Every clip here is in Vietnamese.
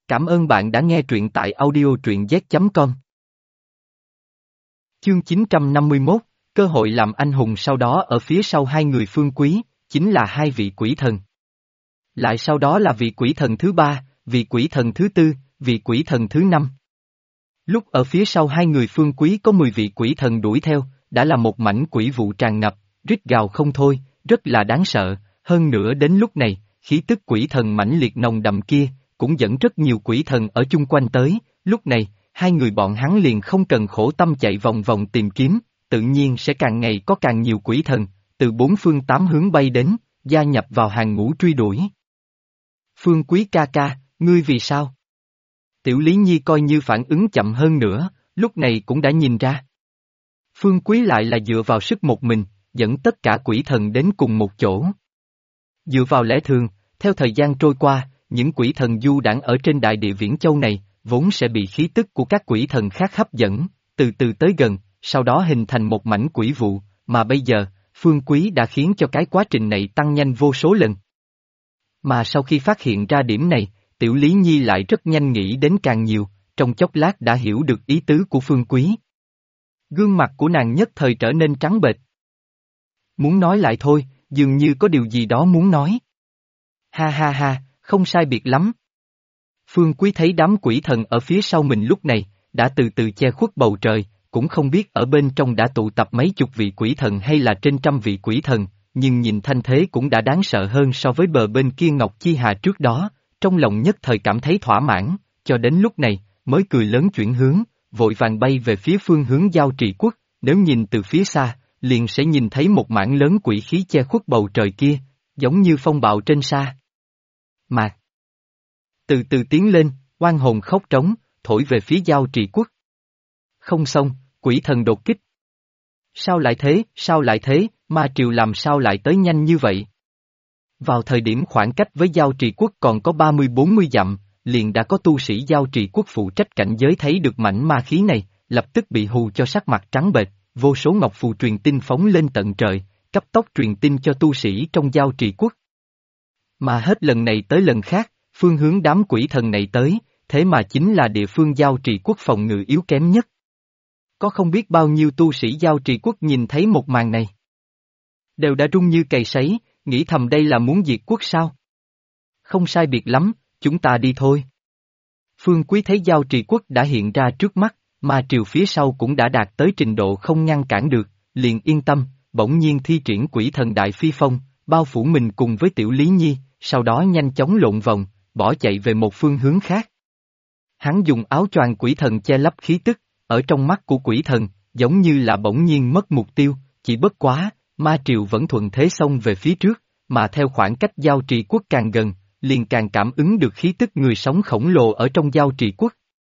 Cảm ơn bạn đã nghe truyện tại audio truyện z.com. Chương 951, cơ hội làm anh hùng. Sau đó ở phía sau hai người Phương Quý, chính là hai vị quỷ thần. Lại sau đó là vị quỷ thần thứ ba, vị quỷ thần thứ tư, vị quỷ thần thứ năm. Lúc ở phía sau hai người Phương Quý có 10 vị quỷ thần đuổi theo, đã là một mảnh quỷ vụ tràn ngập, rít gào không thôi, rất là đáng sợ, hơn nữa đến lúc này, khí tức quỷ thần mãnh liệt nồng đậm kia, cũng dẫn rất nhiều quỷ thần ở chung quanh tới, lúc này, hai người bọn hắn liền không cần khổ tâm chạy vòng vòng tìm kiếm, tự nhiên sẽ càng ngày có càng nhiều quỷ thần, từ bốn phương tám hướng bay đến, gia nhập vào hàng ngũ truy đuổi. Phương Quý ca ca, ngươi vì sao? Tiểu Lý Nhi coi như phản ứng chậm hơn nữa, lúc này cũng đã nhìn ra. Phương Quý lại là dựa vào sức một mình, dẫn tất cả quỷ thần đến cùng một chỗ. Dựa vào lẽ thường, theo thời gian trôi qua, những quỷ thần du đãng ở trên đại địa Viễn Châu này, vốn sẽ bị khí tức của các quỷ thần khác hấp dẫn, từ từ tới gần, sau đó hình thành một mảnh quỷ vụ, mà bây giờ, Phương Quý đã khiến cho cái quá trình này tăng nhanh vô số lần. Mà sau khi phát hiện ra điểm này, Tiểu Lý Nhi lại rất nhanh nghĩ đến càng nhiều, trong chốc lát đã hiểu được ý tứ của Phương Quý. Gương mặt của nàng nhất thời trở nên trắng bệch. Muốn nói lại thôi, dường như có điều gì đó muốn nói. Ha ha ha, không sai biệt lắm. Phương Quý thấy đám quỷ thần ở phía sau mình lúc này, đã từ từ che khuất bầu trời, cũng không biết ở bên trong đã tụ tập mấy chục vị quỷ thần hay là trên trăm vị quỷ thần, nhưng nhìn thanh thế cũng đã đáng sợ hơn so với bờ bên kia Ngọc Chi Hà trước đó, trong lòng nhất thời cảm thấy thỏa mãn, cho đến lúc này, mới cười lớn chuyển hướng, vội vàng bay về phía phương hướng Giao Trì Quốc, nếu nhìn từ phía xa, liền sẽ nhìn thấy một mảng lớn quỷ khí che khuất bầu trời kia, giống như phong bạo trên sa mạc. Từ từ tiến lên, oan hồn khóc trống, thổi về phía Giao Trì Quốc. Không xong, quỷ thần đột kích. Sao lại thế, ma triều làm sao lại tới nhanh như vậy? Vào thời điểm khoảng cách với Giao Trì Quốc còn có 30-40 dặm, liền đã có tu sĩ Giao Trì Quốc phụ trách cảnh giới thấy được mảnh ma khí này, lập tức bị hù cho sắc mặt trắng bệch, vô số ngọc phù truyền tin phóng lên tận trời, cấp tốc truyền tin cho tu sĩ trong Giao Trì Quốc. Mà hết lần này tới lần khác, phương hướng đám quỷ thần này tới, thế mà chính là địa phương Giao Trì Quốc phòng ngự yếu kém nhất. Có không biết bao nhiêu tu sĩ Giao Trì Quốc nhìn thấy một màn này, đều đã run như cầy sấy, nghĩ thầm đây là muốn diệt quốc sao? Không sai biệt lắm, chúng ta đi thôi. Phương Quý thấy Giao Trì Quốc đã hiện ra trước mắt, mà triều phía sau cũng đã đạt tới trình độ không ngăn cản được, liền yên tâm, bỗng nhiên thi triển quỷ thần đại phi phong, bao phủ mình cùng với Tiểu Lý Nhi, sau đó nhanh chóng lộn vòng, bỏ chạy về một phương hướng khác. Hắn dùng áo choàng quỷ thần che lấp khí tức, ở trong mắt của quỷ thần, giống như là bỗng nhiên mất mục tiêu, chỉ bất quá, ma triều vẫn thuận thế xông về phía trước, mà theo khoảng cách Giao Trì Quốc càng gần, liền càng cảm ứng được khí tức người sống khổng lồ ở trong Giao Trì Quốc.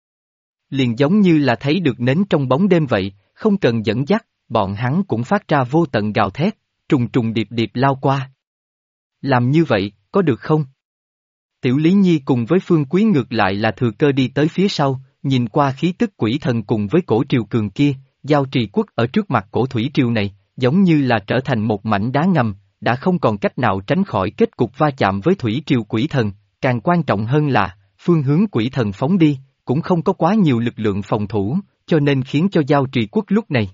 Liền giống như là thấy được nến trong bóng đêm vậy, không cần dẫn dắt, bọn hắn cũng phát ra vô tận gào thét, trùng trùng điệp điệp lao qua. Làm như vậy, có được không? Tiểu Lý Nhi cùng với Phương Quý ngược lại là thừa cơ đi tới phía sau, nhìn qua khí tức quỷ thần cùng với cổ triều cường kia, Giao Trì Quốc ở trước mặt cổ thủy triều này, giống như là trở thành một mảnh đá ngầm, đã không còn cách nào tránh khỏi kết cục va chạm với thủy triều quỷ thần, càng quan trọng hơn là, phương hướng quỷ thần phóng đi, cũng không có quá nhiều lực lượng phòng thủ, cho nên khiến cho Giao Trì Quốc lúc này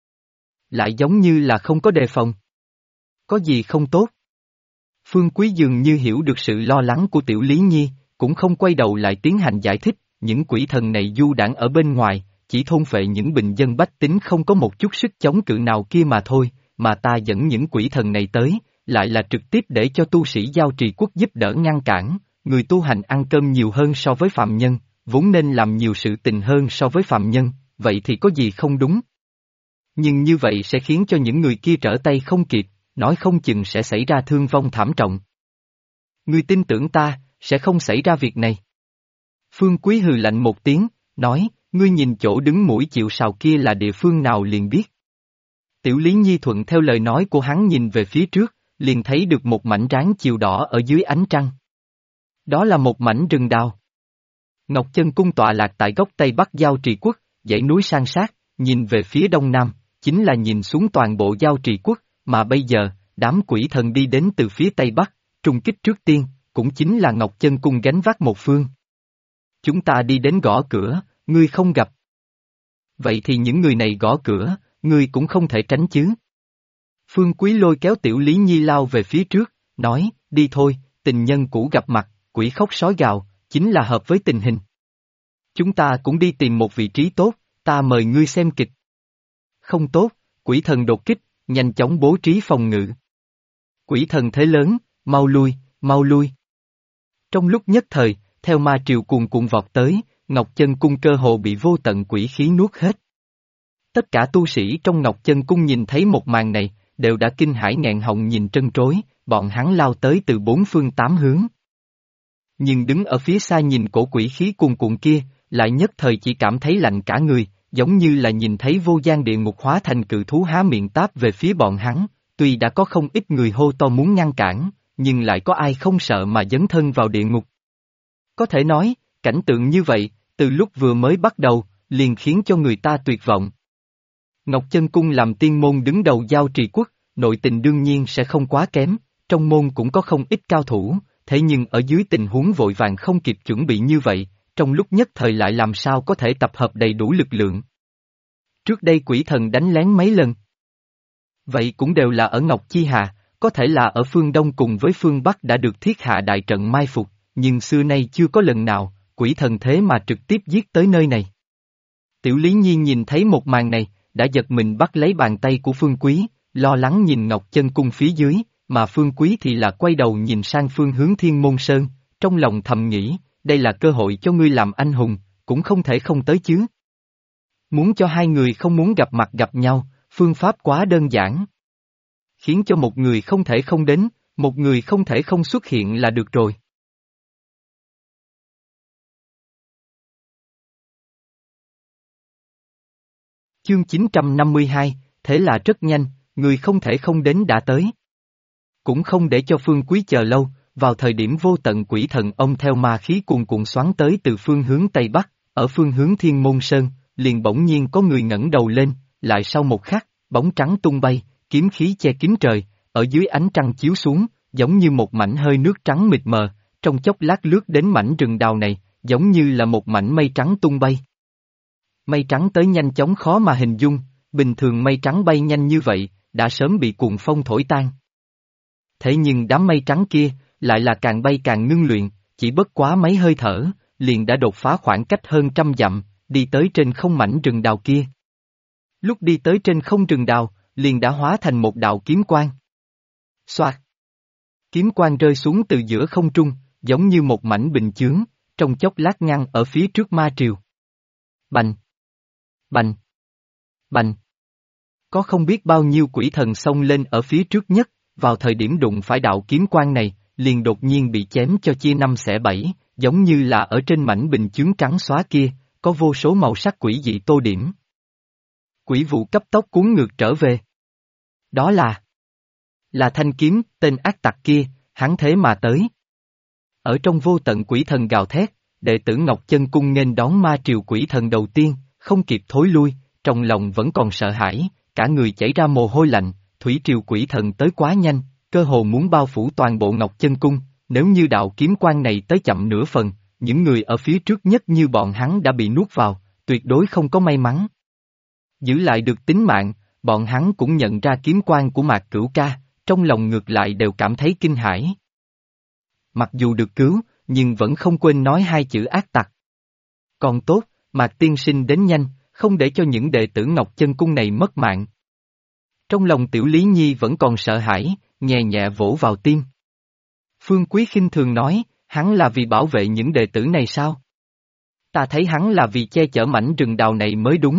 lại giống như là không có đề phòng. Có gì không tốt? Phương Quý dường như hiểu được sự lo lắng của Tiểu Lý Nhi, cũng không quay đầu lại tiến hành giải thích, những quỷ thần này du đãng ở bên ngoài, chỉ thôn phệ những bình dân bách tính không có một chút sức chống cự nào kia mà thôi, mà ta dẫn những quỷ thần này tới, lại là trực tiếp để cho tu sĩ Giao Trì Quốc giúp đỡ ngăn cản, người tu hành ăn cơm nhiều hơn so với phạm nhân, vốn nên làm nhiều sự tình hơn so với phạm nhân, vậy thì có gì không đúng? Nhưng như vậy sẽ khiến cho những người kia trở tay không kịp, nói không chừng sẽ xảy ra thương vong thảm trọng. Ngươi tin tưởng ta, sẽ không xảy ra việc này. Phương Quý hừ lạnh một tiếng, nói, ngươi nhìn chỗ đứng mũi chịu sào kia là địa phương nào liền biết. Tiểu Lý Nhi thuận theo lời nói của hắn nhìn về phía trước, liền thấy được một mảnh ráng chiều đỏ ở dưới ánh trăng. Đó là một mảnh rừng đào. Ngọc Chân Cung tọa lạc tại góc Tây Bắc Giao Trì Quốc, dãy núi san sát, nhìn về phía đông nam, chính là nhìn xuống toàn bộ Giao Trì Quốc, mà bây giờ, đám quỷ thần đi đến từ phía Tây Bắc, trung kích trước tiên, cũng chính là Ngọc Chân Cung gánh vác một phương. Chúng ta đi đến gõ cửa, ngươi không gặp. Vậy thì những người này gõ cửa, ngươi cũng không thể tránh chứ. Phương Quý lôi kéo Tiểu Lý Nhi lao về phía trước, nói, đi thôi, tình nhân cũ gặp mặt, quỷ khóc sói gào, chính là hợp với tình hình. Chúng ta cũng đi tìm một vị trí tốt, ta mời ngươi xem kịch. Không tốt, quỷ thần đột kích, nhanh chóng bố trí phòng ngự. Quỷ thần thế lớn, mau lui, mau lui. Trong lúc nhất thời, theo ma triều cuồn cuộn vọt tới, Ngọc Chân Cung cơ hồ bị vô tận quỷ khí nuốt hết. Tất cả tu sĩ trong Ngọc Chân Cung nhìn thấy một màn này, đều đã kinh hãi nghẹn họng nhìn trân trối, bọn hắn lao tới từ bốn phương tám hướng. Nhưng đứng ở phía xa nhìn cổ quỷ khí cuồn cuộn kia, lại nhất thời chỉ cảm thấy lạnh cả người, giống như là nhìn thấy vô gian địa ngục hóa thành cự thú há miệng táp về phía bọn hắn, tuy đã có không ít người hô to muốn ngăn cản, nhưng lại có ai không sợ mà dấn thân vào địa ngục. Có thể nói, cảnh tượng như vậy, từ lúc vừa mới bắt đầu, liền khiến cho người ta tuyệt vọng. Ngọc Chân Cung làm tiên môn đứng đầu giao trì quốc, nội tình đương nhiên sẽ không quá kém, trong môn cũng có không ít cao thủ, thế nhưng ở dưới tình huống vội vàng không kịp chuẩn bị như vậy, trong lúc nhất thời lại làm sao có thể tập hợp đầy đủ lực lượng. Trước đây quỷ thần đánh lén mấy lần. Vậy cũng đều là ở Ngọc Chi Hà, có thể là ở phương Đông cùng với phương Bắc đã được thiết hạ đại trận mai phục, nhưng xưa nay chưa có lần nào, quỷ thần thế mà trực tiếp giết tới nơi này. Tiểu Lý Nhi nhìn thấy một màn này, đã giật mình bắt lấy bàn tay của Phương Quý, lo lắng nhìn Ngọc Chân Cung phía dưới, mà Phương Quý thì là quay đầu nhìn sang phương hướng Thiên Môn Sơn, trong lòng thầm nghĩ, đây là cơ hội cho ngươi làm anh hùng, cũng không thể không tới chứ. Muốn cho hai người không muốn gặp mặt gặp nhau, phương pháp quá đơn giản. Khiến cho một người không thể không đến, một người không thể không xuất hiện là được rồi. Chương 952, thế là rất nhanh, người không thể không đến đã tới. Cũng không để cho Phương Quý chờ lâu, vào thời điểm vô tận quỷ thần ông theo ma khí cuồn cuộn xoắn tới từ phương hướng Tây Bắc, ở phương hướng Thiên Môn Sơn, liền bỗng nhiên có người ngẩng đầu lên, lại sau một khắc, bóng trắng tung bay, kiếm khí che kín trời, ở dưới ánh trăng chiếu xuống, giống như một mảnh hơi nước trắng mịt mờ, trong chốc lát lướt đến mảnh rừng đào này, giống như là một mảnh mây trắng tung bay. Mây trắng tới nhanh chóng khó mà hình dung, bình thường mây trắng bay nhanh như vậy, đã sớm bị cuồng phong thổi tan. Thế nhưng đám mây trắng kia, lại là càng bay càng ngưng luyện, chỉ bất quá mấy hơi thở, liền đã đột phá khoảng cách hơn 100 dặm, đi tới trên không mảnh rừng đào kia. Lúc đi tới trên không rừng đào, liền đã hóa thành một đạo kiếm quang. Xoạt! Kiếm quang rơi xuống từ giữa không trung, giống như một mảnh bình chướng, trong chốc lát ngăn ở phía trước ma triều. Bành! Bành! Bành! Có không biết bao nhiêu quỷ thần xông lên ở phía trước nhất, vào thời điểm đụng phải đạo kiếm quang này, liền đột nhiên bị chém cho chia năm xẻ bảy, giống như là ở trên mảnh bình chướng trắng xóa kia, có vô số màu sắc quỷ dị tô điểm. Quỷ vụ cấp tốc cuốn ngược trở về. Đó là thanh kiếm, tên ác tặc kia, hắn thế mà tới. Ở trong vô tận quỷ thần gào thét, đệ tử Ngọc Chân Cung nghênh đón ma triều quỷ thần đầu tiên, không kịp thối lui, trong lòng vẫn còn sợ hãi, cả người chảy ra mồ hôi lạnh, thủy triều quỷ thần tới quá nhanh, cơ hồ muốn bao phủ toàn bộ Ngọc Chân Cung, nếu như đạo kiếm quang này tới chậm nửa phần, những người ở phía trước nhất như bọn hắn đã bị nuốt vào, tuyệt đối không có may mắn. Giữ lại được tính mạng, bọn hắn cũng nhận ra kiếm quang của Mạc Cửu Ca, trong lòng ngược lại đều cảm thấy kinh hãi. Mặc dù được cứu, nhưng vẫn không quên nói hai chữ ác tặc. Còn tốt, Mạc tiên sinh đến nhanh, không để cho những đệ tử Ngọc Chân Cung này mất mạng. Trong lòng Tiểu Lý Nhi vẫn còn sợ hãi, nhẹ nhẹ vỗ vào tim. Phương Quý khinh thường nói, hắn là vì bảo vệ những đệ tử này sao? Ta thấy hắn là vì che chở mảnh rừng đào này mới đúng.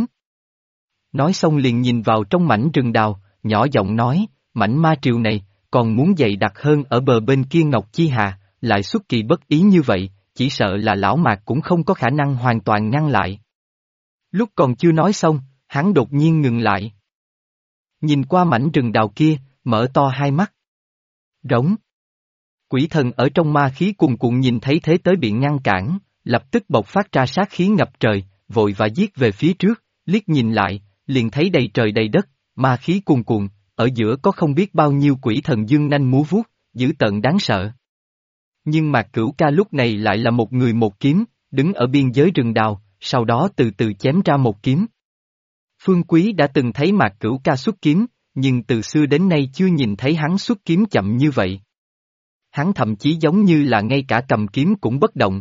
Nói xong liền nhìn vào trong mảnh rừng đào, nhỏ giọng nói, mảnh ma triều này, còn muốn dày đặc hơn ở bờ bên kia Ngọc Chi Hà, lại xuất kỳ bất ý như vậy, chỉ sợ là lão Mạc cũng không có khả năng hoàn toàn ngăn lại. Lúc còn chưa nói xong, hắn đột nhiên ngừng lại. Nhìn qua mảnh rừng đào kia, mở to hai mắt. Rống. Quỷ thần ở trong ma khí cuồn cuộn nhìn thấy thế tới bị ngăn cản, lập tức bộc phát ra sát khí ngập trời, vội và giết về phía trước, liếc nhìn lại, liền thấy đầy trời đầy đất, ma khí cuồn cuộn, ở giữa có không biết bao nhiêu quỷ thần dương nanh múa vuốt, dữ tợn đáng sợ. Nhưng Mạc Cửu Ca lúc này lại là một người một kiếm, đứng ở biên giới rừng đào, sau đó từ từ chém ra một kiếm. Phương Quý đã từng thấy Mạc Cửu Ca xuất kiếm, nhưng từ xưa đến nay chưa nhìn thấy hắn xuất kiếm chậm như vậy. Hắn thậm chí giống như là ngay cả cầm kiếm cũng bất động.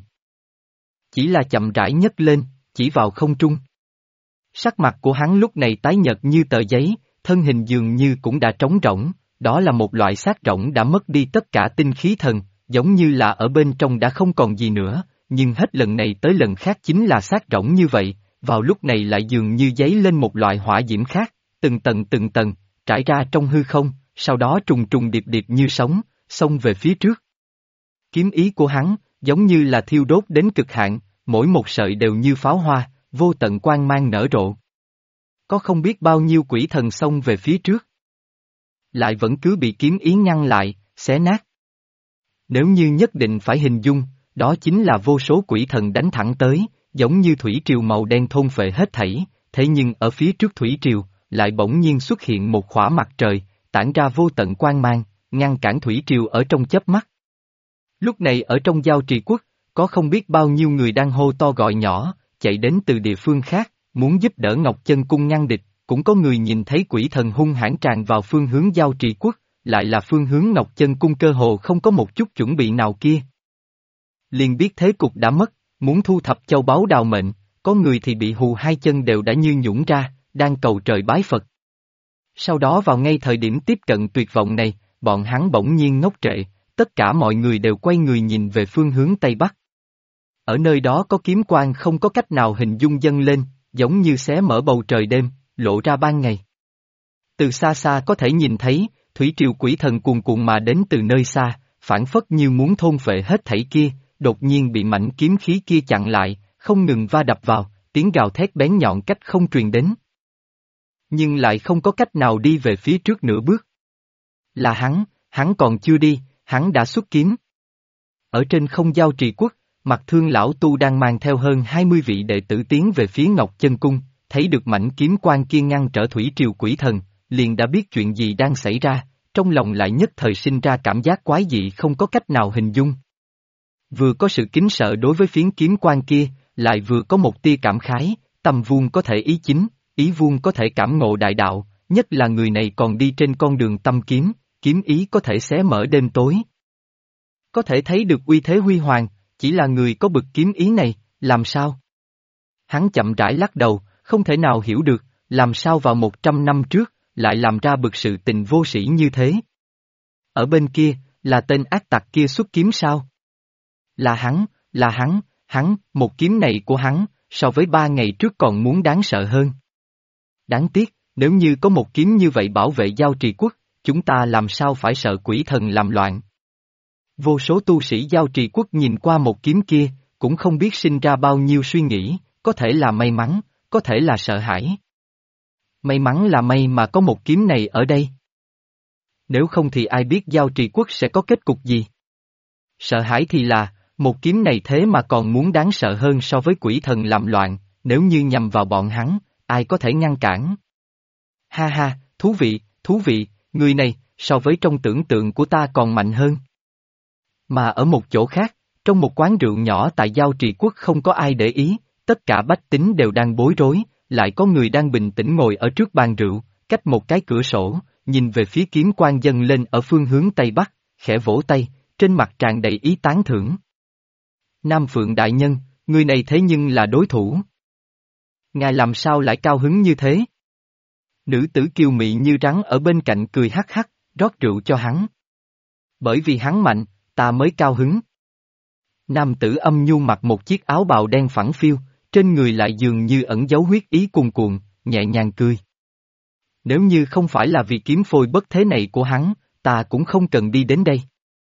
Chỉ là chậm rãi nhấc lên, chỉ vào không trung. Sắc mặt của hắn lúc này tái nhợt như tờ giấy, thân hình dường như cũng đã trống rỗng, đó là một loại xác rỗng đã mất đi tất cả tinh khí thần, giống như là ở bên trong đã không còn gì nữa, nhưng hết lần này tới lần khác chính là xác rỗng như vậy, vào lúc này lại dường như dấy lên một loại hỏa diễm khác, từng tầng, trải ra trong hư không, sau đó trùng trùng điệp điệp như sóng, xông về phía trước. Kiếm ý của hắn, giống như là thiêu đốt đến cực hạn, mỗi một sợi đều như pháo hoa, vô tận quang mang nở rộ. Có không biết bao nhiêu quỷ thần xông về phía trước. Lại vẫn cứ bị kiếm ý ngăn lại, xé nát. Nếu như nhất định phải hình dung, đó chính là vô số quỷ thần đánh thẳng tới, giống như thủy triều màu đen thôn phệ hết thảy, thế nhưng ở phía trước thủy triều, lại bỗng nhiên xuất hiện một khỏa mặt trời, tản ra vô tận quang mang, ngăn cản thủy triều ở trong chớp mắt. Lúc này ở trong Giao Trì Quốc, có không biết bao nhiêu người đang hô to gọi nhỏ, chạy đến từ địa phương khác, muốn giúp đỡ Ngọc Chân Cung ngăn địch, cũng có người nhìn thấy quỷ thần hung hãn tràn vào phương hướng Giao Trì Quốc, lại là phương hướng Ngọc Chân Cung cơ hồ không có một chút chuẩn bị nào kia. Liền biết thế cục đã mất, muốn thu thập châu báu đào mệnh, có người thì bị hù hai chân đều đã như nhũn ra, đang cầu trời bái Phật. Sau đó vào ngay thời điểm tiếp cận tuyệt vọng này, bọn hắn bỗng nhiên ngốc trệ, tất cả mọi người đều quay người nhìn về phương hướng Tây Bắc. Ở nơi đó có kiếm quang không có cách nào hình dung dâng lên, giống như xé mở bầu trời đêm, lộ ra ban ngày. Từ xa xa có thể nhìn thấy, thủy triều quỷ thần cuồn cuộn mà đến từ nơi xa, phản phất như muốn thôn phệ hết thảy kia, đột nhiên bị mảnh kiếm khí kia chặn lại, không ngừng va đập vào, tiếng gào thét bén nhọn cách không truyền đến. Nhưng lại không có cách nào đi về phía trước nửa bước. Là hắn còn chưa đi, hắn đã xuất kiếm. Ở trên không Giao Trì Quốc, Mặt Thương lão tu đang mang theo hơn 20 vị đệ tử tiến về phía Ngọc Chân Cung, thấy được mảnh kiếm quang kia ngăn trở thủy triều quỷ thần, liền đã biết chuyện gì đang xảy ra, trong lòng lại nhất thời sinh ra cảm giác quái dị không có cách nào hình dung. Vừa có sự kính sợ đối với phiến kiếm quang kia, lại vừa có một tia cảm khái, tâm vuông có thể ý chính, ý vuông có thể cảm ngộ đại đạo, nhất là người này còn đi trên con đường tâm kiếm, kiếm ý có thể xé mở đêm tối. Có thể thấy được uy thế huy hoàng, chỉ là người có bực kiếm ý này, làm sao? Hắn chậm rãi lắc đầu, không thể nào hiểu được, làm sao vào 100 năm trước, lại làm ra bực sự tình vô sĩ như thế. Ở bên kia, là tên ác tặc kia xuất kiếm sao? Là hắn, một kiếm này của hắn, so với 3 ngày trước còn muốn đáng sợ hơn. Đáng tiếc, nếu như có một kiếm như vậy bảo vệ Giao Trì Quốc, chúng ta làm sao phải sợ quỷ thần làm loạn. Vô số tu sĩ Giao Trì Quốc nhìn qua một kiếm kia, cũng không biết sinh ra bao nhiêu suy nghĩ, có thể là may mắn, có thể là sợ hãi. May mắn là may mà có một kiếm này ở đây. Nếu không thì ai biết Giao Trì Quốc sẽ có kết cục gì. Sợ hãi thì là, một kiếm này thế mà còn muốn đáng sợ hơn so với quỷ thần làm loạn, nếu như nhằm vào bọn hắn, ai có thể ngăn cản. Ha ha, thú vị, người này, so với trong tưởng tượng của ta còn mạnh hơn. Mà ở một chỗ khác, trong một quán rượu nhỏ tại Giao Trì Quốc không có ai để ý, tất cả bách tính đều đang bối rối, lại có người đang bình tĩnh ngồi ở trước bàn rượu, cách một cái cửa sổ, nhìn về phía kiếm quang dâng lên ở phương hướng Tây Bắc, khẽ vỗ tay, trên mặt tràn đầy ý tán thưởng. Nam Phượng đại nhân, người này thế nhưng là đối thủ. Ngài làm sao lại cao hứng như thế? Nữ tử kiều mị như rắn ở bên cạnh cười hắc hắc, rót rượu cho hắn. Bởi vì hắn mạnh, ta mới cao hứng. Nam tử âm nhu mặc một chiếc áo bào đen phẳng phiu, trên người lại dường như ẩn dấu huyết ý cuồn cuộn, nhẹ nhàng cười. Nếu như không phải là vì kiếm phôi bất thế này của hắn, ta cũng không cần đi đến đây.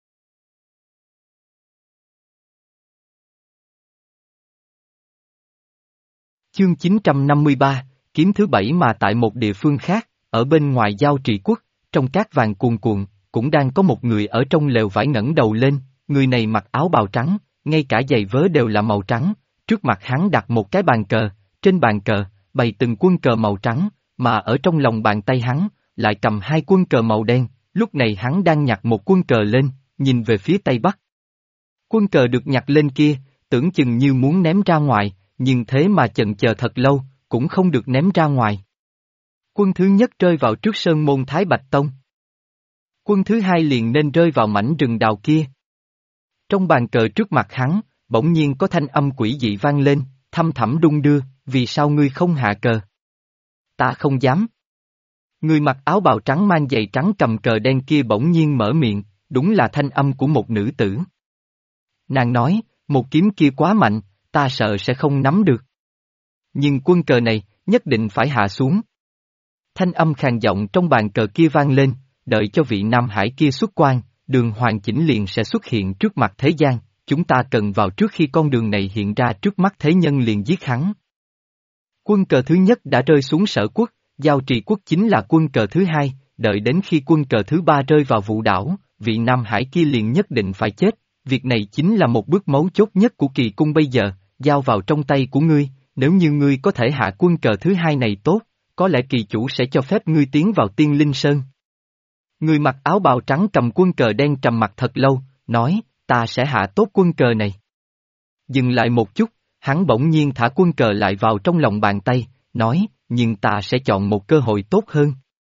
Chương 953, kiếm thứ 7 mà tại một địa phương khác, ở bên ngoài Giao Trì Quốc, trong cát vàng cuồn cuộn, cũng đang có một người ở trong lều vải ngẩng đầu lên, người này mặc áo bào trắng, ngay cả giày vớ đều là màu trắng, trước mặt hắn đặt một cái bàn cờ, trên bàn cờ, bày từng quân cờ màu trắng, mà ở trong lòng bàn tay hắn, lại cầm 2 quân cờ màu đen, lúc này hắn đang nhặt một quân cờ lên, nhìn về phía Tây Bắc. Quân cờ được nhặt lên kia, tưởng chừng như muốn ném ra ngoài, nhưng thế mà chần chờ thật lâu, cũng không được ném ra ngoài. Quân thứ nhất rơi vào trước sơn môn Thái Bạch Tông. Quân thứ hai liền nên rơi vào mảnh rừng đào kia. Trong bàn cờ trước mặt hắn, bỗng nhiên có thanh âm quỷ dị vang lên, thăm thẳm đung đưa, vì sao ngươi không hạ cờ? Ta không dám. Người mặc áo bào trắng mang giày trắng cầm cờ đen kia bỗng nhiên mở miệng, đúng là thanh âm của một nữ tử. Nàng nói, một kiếm kia quá mạnh, ta sợ sẽ không nắm được. Nhưng quân cờ này, nhất định phải hạ xuống. Thanh âm khàn giọng trong bàn cờ kia vang lên, đợi cho vị Nam Hải kia xuất quan, đường hoàn chỉnh liền sẽ xuất hiện trước mặt thế gian, chúng ta cần vào trước khi con đường này hiện ra trước mắt thế nhân liền giết hắn. Quân cờ thứ nhất đã rơi xuống Sở Quốc, Giao Trì Quốc chính là quân cờ thứ hai, đợi đến khi quân cờ thứ ba rơi vào Vũ Đảo, vị Nam Hải kia liền nhất định phải chết, việc này chính là một bước mấu chốt nhất của kỳ cung bây giờ, giao vào trong tay của ngươi, nếu như ngươi có thể hạ quân cờ thứ hai này tốt, có lẽ kỳ chủ sẽ cho phép ngươi tiến vào Tiên Linh Sơn. Người mặc áo bào trắng cầm quân cờ đen trầm mặt thật lâu, nói, ta sẽ hạ tốt quân cờ này. Dừng lại một chút, hắn bỗng nhiên thả quân cờ lại vào trong lòng bàn tay, nói, nhưng ta sẽ chọn một cơ hội tốt hơn.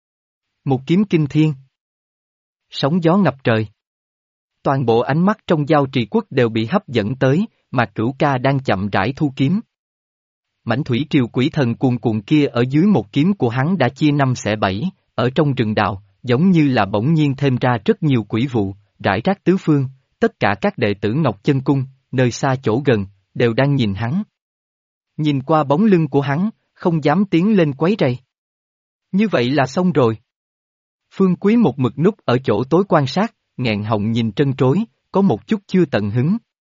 Một kiếm kinh thiên. Sóng gió ngập trời. Toàn bộ ánh mắt trong Giao Trì Quốc đều bị hấp dẫn tới, mà Cửu Ca đang chậm rãi thu kiếm. Mãnh thủy triều quỷ thần cuồn cuộn kia ở dưới một kiếm của hắn đã chia năm xẻ bảy, ở trong rừng đạo, giống như là bỗng nhiên thêm ra rất nhiều quỷ vụ, rải rác tứ phương, tất cả các đệ tử Ngọc Chân Cung, nơi xa chỗ gần, đều đang nhìn hắn. Nhìn qua bóng lưng của hắn, không dám tiến lên quấy rầy. Như vậy là xong rồi. Phương Quý một mực núp ở chỗ tối quan sát, nghẹn họng nhìn trân trối, có một chút chưa tận hứng.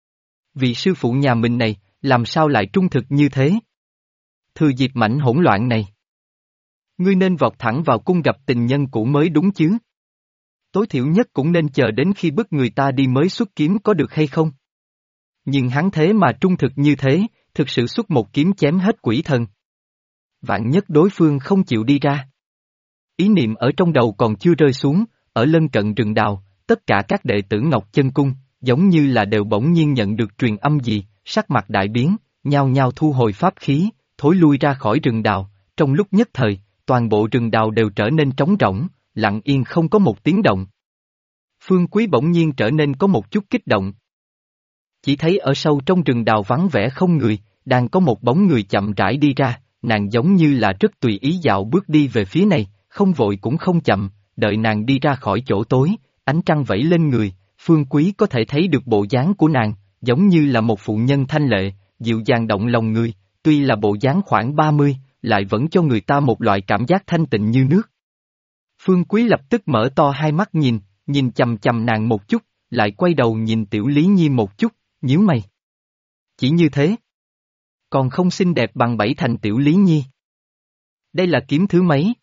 Vị sư phụ nhà mình này, làm sao lại trung thực như thế? Thừa dịp mảnh hỗn loạn này. Ngươi nên vọt thẳng vào cung gặp tình nhân cũ mới đúng chứ? Tối thiểu nhất cũng nên chờ đến khi bức người ta đi mới xuất kiếm có được hay không? Nhưng hắn thế mà trung thực như thế, thực sự xuất một kiếm chém hết quỷ thần. Vạn nhất đối phương không chịu đi ra. Ý niệm ở trong đầu còn chưa rơi xuống, ở lân cận rừng đào, tất cả các đệ tử Ngọc Chân Cung, giống như là đều bỗng nhiên nhận được truyền âm gì, sắc mặt đại biến, nhao nhao thu hồi pháp khí, thối lui ra khỏi rừng đào, trong lúc nhất thời, toàn bộ rừng đào đều trở nên trống rỗng, lặng yên không có một tiếng động. Phương Quý bỗng nhiên trở nên có một chút kích động. Chỉ thấy ở sâu trong rừng đào vắng vẻ không người, đang có một bóng người chậm rãi đi ra, nàng giống như là rất tùy ý dạo bước đi về phía này, không vội cũng không chậm, đợi nàng đi ra khỏi chỗ tối, ánh trăng vẫy lên người, Phương Quý có thể thấy được bộ dáng của nàng, giống như là một phụ nhân thanh lệ, dịu dàng động lòng người, tuy là bộ dáng khoảng 30, lại vẫn cho người ta một loại cảm giác thanh tịnh như nước. Phương Quý lập tức mở to hai mắt nhìn chằm chằm nàng một chút, lại quay đầu nhìn Tiểu Lý Nhi một chút, nhíu mày. Chỉ như thế. Còn không xinh đẹp bằng bảy thành Tiểu Lý Nhi. Đây là kiếm thứ mấy?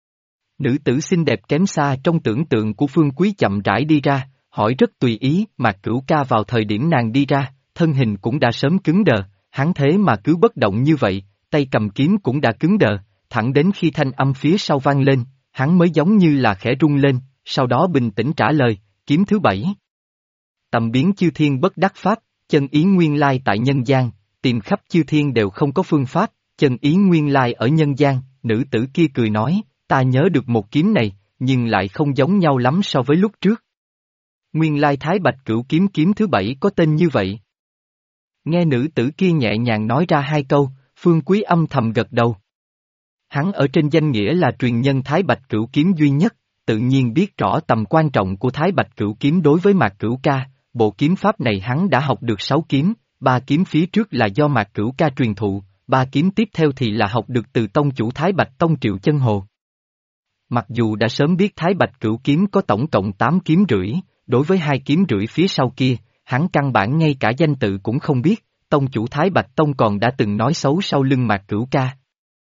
Nữ tử xinh đẹp kém xa trong tưởng tượng của Phương Quý chậm rãi đi ra, hỏi rất tùy ý mà Cửu Ca vào thời điểm nàng đi ra, thân hình cũng đã sớm cứng đờ, hắn thế mà cứ bất động như vậy, tay cầm kiếm cũng đã cứng đờ, thẳng đến khi thanh âm phía sau vang lên, hắn mới giống như là khẽ rung lên, sau đó bình tĩnh trả lời, kiếm thứ bảy. Tầm biến chư thiên bất đắc pháp, chân ý nguyên lai tại nhân gian, tìm khắp chư thiên đều không có phương pháp, chân ý nguyên lai ở nhân gian, nữ tử kia cười nói, ta nhớ được một kiếm này, nhưng lại không giống nhau lắm so với lúc trước. Nguyên lai Thái Bạch Cửu kiếm kiếm thứ bảy có tên như vậy. Nghe nữ tử kia nhẹ nhàng nói ra hai câu, Phương Quý âm thầm gật đầu. Hắn ở trên danh nghĩa là truyền nhân Thái Bạch Cửu kiếm duy nhất, tự nhiên biết rõ tầm quan trọng của Thái Bạch Cửu kiếm đối với Mạc Cửu Ca, bộ kiếm pháp này hắn đã học được 6 kiếm, 3 kiếm phía trước là do Mạc Cửu Ca truyền thụ, 3 kiếm tiếp theo thì là học được từ tông chủ Thái Bạch Tông Triệu Chân Hồ. Mặc dù đã sớm biết Thái Bạch Cửu kiếm có tổng cộng 8 kiếm rưỡi, đối với 2 kiếm rưỡi phía sau kia, hắn căn bản ngay cả danh tự cũng không biết, tông chủ Thái Bạch Tông còn đã từng nói xấu sau lưng Mạc Cửu Ca.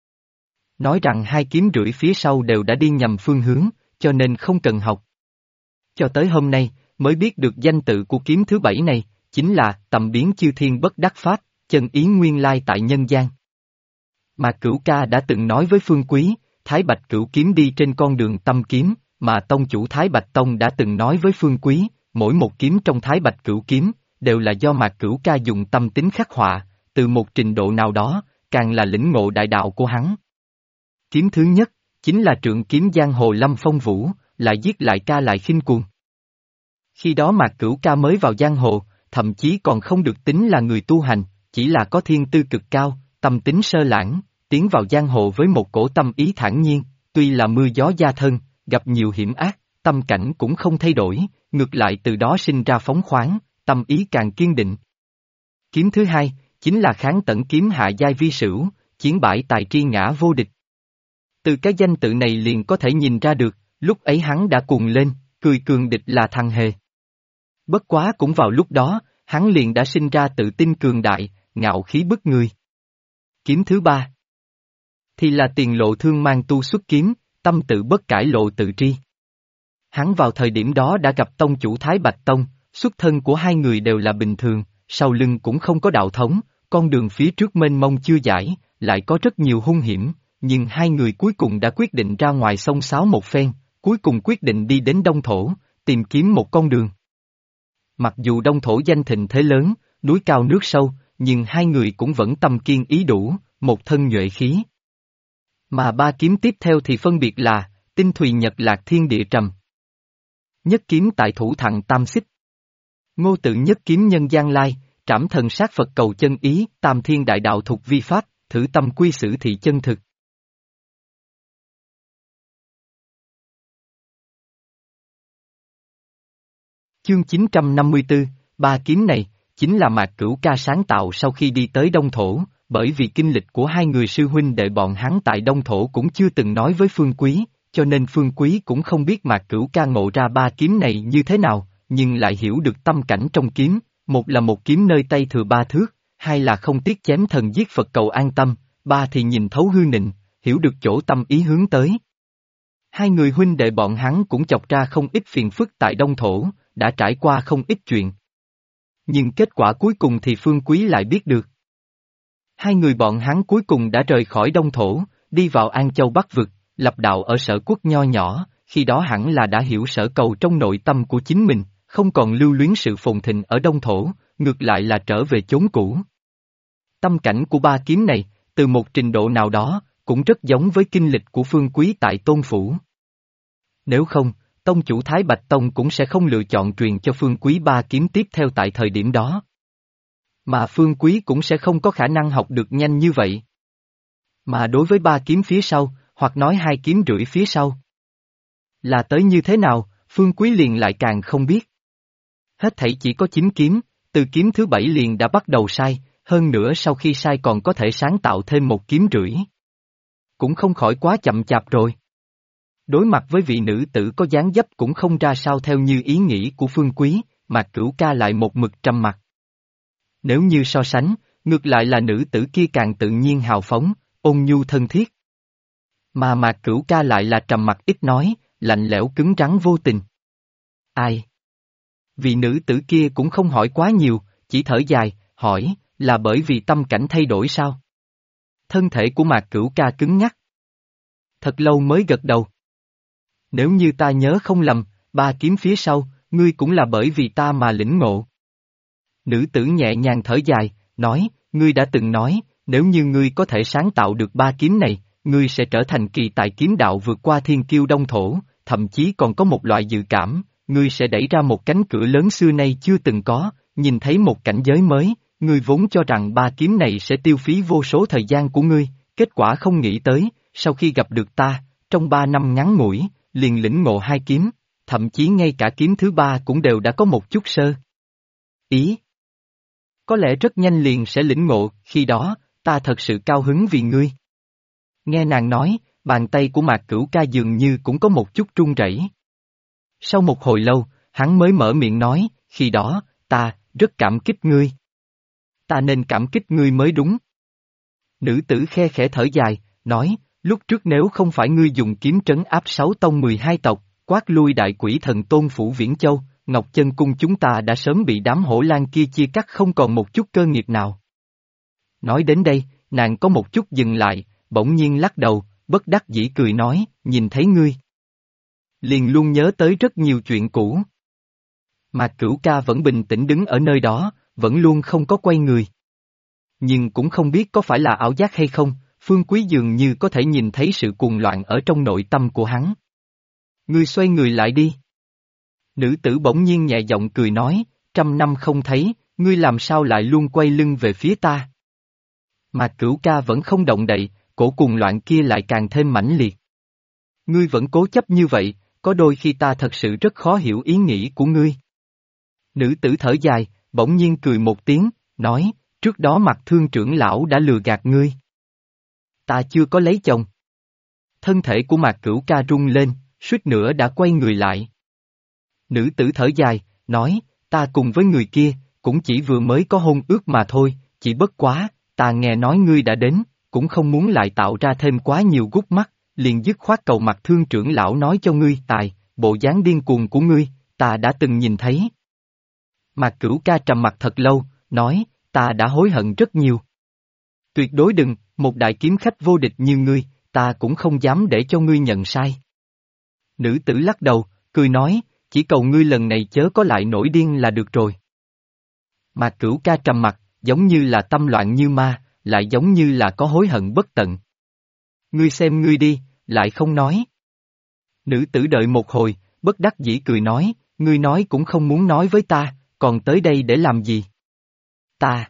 Nói rằng 2 kiếm rưỡi phía sau đều đã đi nhầm phương hướng, cho nên không cần học. Cho tới hôm nay, mới biết được danh tự của kiếm thứ 7 này, chính là tầm biến chư thiên bất đắc pháp, chân ý nguyên lai tại nhân gian. Mạc Cửu Ca đã từng nói với Phương Quý, Thái Bạch Cửu kiếm đi trên con đường tâm kiếm, mà tông chủ Thái Bạch Tông đã từng nói với Phương Quý, mỗi một kiếm trong Thái Bạch Cửu kiếm, đều là do Mạc Cửu Ca dùng tâm tính khắc họa, từ một trình độ nào đó, càng là lĩnh ngộ đại đạo của hắn. Kiếm thứ nhất, chính là trượng kiếm giang hồ Lâm Phong Vũ, lại giết lại ca lại khinh cuồng. Khi đó Mạc Cửu Ca mới vào giang hồ, thậm chí còn không được tính là người tu hành, chỉ là có thiên tư cực cao, tâm tính sơ lãng, tiến vào giang hồ với một cổ tâm ý thản nhiên, tuy là mưa gió gia thân, gặp nhiều hiểm ác, tâm cảnh cũng không thay đổi, ngược lại từ đó sinh ra phóng khoáng, tâm ý càng kiên định. Kiếm thứ hai, chính là kháng tận kiếm hạ giai vi sửu, chiến bại tài tri ngã vô địch. Từ cái danh tự này liền có thể nhìn ra được, lúc ấy hắn đã cuồng lên, cười cường địch là thằng hề. Bất quá cũng vào lúc đó, hắn liền đã sinh ra tự tin cường đại, ngạo khí bức người. Kiếm thứ ba thì là tiền lộ thương mang tu xuất kiếm, tâm tự bất cải lộ tự tri. Hắn vào thời điểm đó đã gặp tông chủ Thái Bạch Tông, xuất thân của hai người đều là bình thường, sau lưng cũng không có đạo thống, con đường phía trước mênh mông chưa giải, lại có rất nhiều hung hiểm, nhưng hai người cuối cùng đã quyết định ra ngoài sông sáo một phen, cuối cùng quyết định đi đến Đông Thổ, tìm kiếm một con đường. Mặc dù Đông Thổ danh thịnh thế lớn, núi cao nước sâu, nhưng hai người cũng vẫn tâm kiên ý đủ, một thân nhuệ khí. Mà ba kiếm tiếp theo thì phân biệt là, tinh thùy nhật lạc thiên địa trầm. Nhất kiếm tại thủ thặng tam xích. Ngô tự nhất kiếm nhân gian lai, trảm thần sát Phật cầu chân ý, tam thiên đại đạo thuộc vi pháp, thử tâm quy xử thị chân thực. Chương 954, ba kiếm này, chính là Mạc Cửu Ca sáng tạo sau khi đi tới Đông Thổ, bởi vì kinh lịch của hai người sư huynh đệ bọn hắn tại Đông Thổ cũng chưa từng nói với Phương Quý, cho nên Phương Quý cũng không biết Mạc Cửu Ca ngộ ra ba kiếm này như thế nào, nhưng lại hiểu được tâm cảnh trong kiếm, một là một kiếm nơi tay thừa ba thước, hai là không tiếc chém thần giết Phật cầu an tâm, ba thì nhìn thấu hư nịnh, hiểu được chỗ tâm ý hướng tới. Hai người huynh đệ bọn hắn cũng chọc ra không ít phiền phức tại Đông Thổ, đã trải qua không ít chuyện. Nhưng kết quả cuối cùng thì Phương Quý lại biết được. Hai người bọn hắn cuối cùng đã rời khỏi Đông Thổ, đi vào An Châu Bắc Vực, lập đạo ở Sở Quốc nho nhỏ, khi đó hẳn là đã hiểu sở cầu trong nội tâm của chính mình, không còn lưu luyến sự phồn thịnh ở Đông Thổ, ngược lại là trở về chốn cũ. Tâm cảnh của ba kiếm này, từ một trình độ nào đó, cũng rất giống với kinh lịch của Phương Quý tại Tôn Phủ. Nếu không, Tông chủ Thái Bạch Tông cũng sẽ không lựa chọn truyền cho Phương Quý ba kiếm tiếp theo tại thời điểm đó. Mà Phương Quý cũng sẽ không có khả năng học được nhanh như vậy. Mà đối với ba kiếm phía sau, hoặc nói hai kiếm rưỡi phía sau, là tới như thế nào, Phương Quý liền lại càng không biết. Hết thảy chỉ có 9 kiếm, từ kiếm thứ 7 liền đã bắt đầu sai, hơn nữa sau khi sai còn có thể sáng tạo thêm một kiếm rưỡi. Cũng không khỏi quá chậm chạp rồi. Đối mặt với vị nữ tử có dáng dấp cũng không ra sao theo như ý nghĩ của Phương Quý, Mạc Cửu Ca lại một mực trầm mặc. Nếu như so sánh, ngược lại là nữ tử kia càng tự nhiên hào phóng, ôn nhu thân thiết. Mà Mạc Cửu Ca lại là trầm mặc ít nói, lạnh lẽo cứng rắn vô tình. Ai? Vị nữ tử kia cũng không hỏi quá nhiều, chỉ thở dài, hỏi, là bởi vì tâm cảnh thay đổi sao? Thân thể của Mạc Cửu Ca cứng nhắc. Thật lâu mới gật đầu. Nếu như ta nhớ không lầm, ba kiếm phía sau, ngươi cũng là bởi vì ta mà lĩnh ngộ. Nữ tử nhẹ nhàng thở dài, nói, ngươi đã từng nói, nếu như ngươi có thể sáng tạo được ba kiếm này, ngươi sẽ trở thành kỳ tài kiếm đạo vượt qua thiên kiêu Đông Thổ, thậm chí còn có một loại dự cảm, ngươi sẽ đẩy ra một cánh cửa lớn xưa nay chưa từng có, nhìn thấy một cảnh giới mới, ngươi vốn cho rằng ba kiếm này sẽ tiêu phí vô số thời gian của ngươi, kết quả không nghĩ tới, sau khi gặp được ta, trong 3 năm ngắn ngủi, liền lĩnh ngộ hai kiếm, thậm chí ngay cả kiếm thứ ba cũng đều đã có một chút sơ ý. Có lẽ rất nhanh liền sẽ lĩnh ngộ, khi đó, ta thật sự cao hứng vì ngươi. Nghe nàng nói, bàn tay của Mạc Cửu Ca dường như cũng có một chút run rẩy. Sau một hồi lâu, hắn mới mở miệng nói, khi đó, ta, rất cảm kích ngươi. Ta nên cảm kích ngươi mới đúng. Nữ tử khe khẽ thở dài, nói, lúc trước nếu không phải ngươi dùng kiếm trấn áp 6 tông 12 tộc, quát lui đại quỷ thần Tôn Phủ Viễn Châu, Ngọc Chân Cung chúng ta đã sớm bị đám hổ lang kia chia cắt không còn một chút cơ nghiệp nào. Nói đến đây, nàng có một chút dừng lại, bỗng nhiên lắc đầu, bất đắc dĩ cười nói, nhìn thấy ngươi. Liền luôn nhớ tới rất nhiều chuyện cũ. Mạc Cửu Ca vẫn bình tĩnh đứng ở nơi đó, vẫn luôn không có quay người. Nhưng cũng không biết có phải là ảo giác hay không, Phương Quý dường như có thể nhìn thấy sự cuồng loạn ở trong nội tâm của hắn. Ngươi xoay người lại đi. Nữ tử bỗng nhiên nhẹ giọng cười nói, 100 năm không thấy, ngươi làm sao lại luôn quay lưng về phía ta? Mạc Cửu Ca vẫn không động đậy, cổ cuồng loạn kia lại càng thêm mãnh liệt. Ngươi vẫn cố chấp như vậy, có đôi khi ta thật sự rất khó hiểu ý nghĩ của ngươi. Nữ tử thở dài, bỗng nhiên cười một tiếng, nói, trước đó Mạc Thương trưởng lão đã lừa gạt ngươi. Ta chưa có lấy chồng. Thân thể của Mạc Cửu Ca rung lên, suýt nữa đã quay người lại. Nữ tử thở dài, nói, ta cùng với người kia, cũng chỉ vừa mới có hôn ước mà thôi, chỉ bất quá, ta nghe nói ngươi đã đến, cũng không muốn lại tạo ra thêm quá nhiều gút mắt, liền dứt khoát cầu Mạc Thương trưởng lão nói cho ngươi tài, bộ dáng điên cuồng của ngươi, ta đã từng nhìn thấy. Mạc Cửu Ca trầm mặt thật lâu, nói, ta đã hối hận rất nhiều. Tuyệt đối đừng, một đại kiếm khách vô địch như ngươi, ta cũng không dám để cho ngươi nhận sai. Nữ tử lắc đầu, cười nói, chỉ cầu ngươi lần này chớ có lại nổi điên là được rồi. Mạc Cửu Ca trầm mặt, giống như là tâm loạn như ma, lại giống như là có hối hận bất tận. Ngươi xem ngươi đi, lại không nói. Nữ tử đợi một hồi, bất đắc dĩ cười nói, ngươi nói cũng không muốn nói với ta, còn tới đây để làm gì? Ta.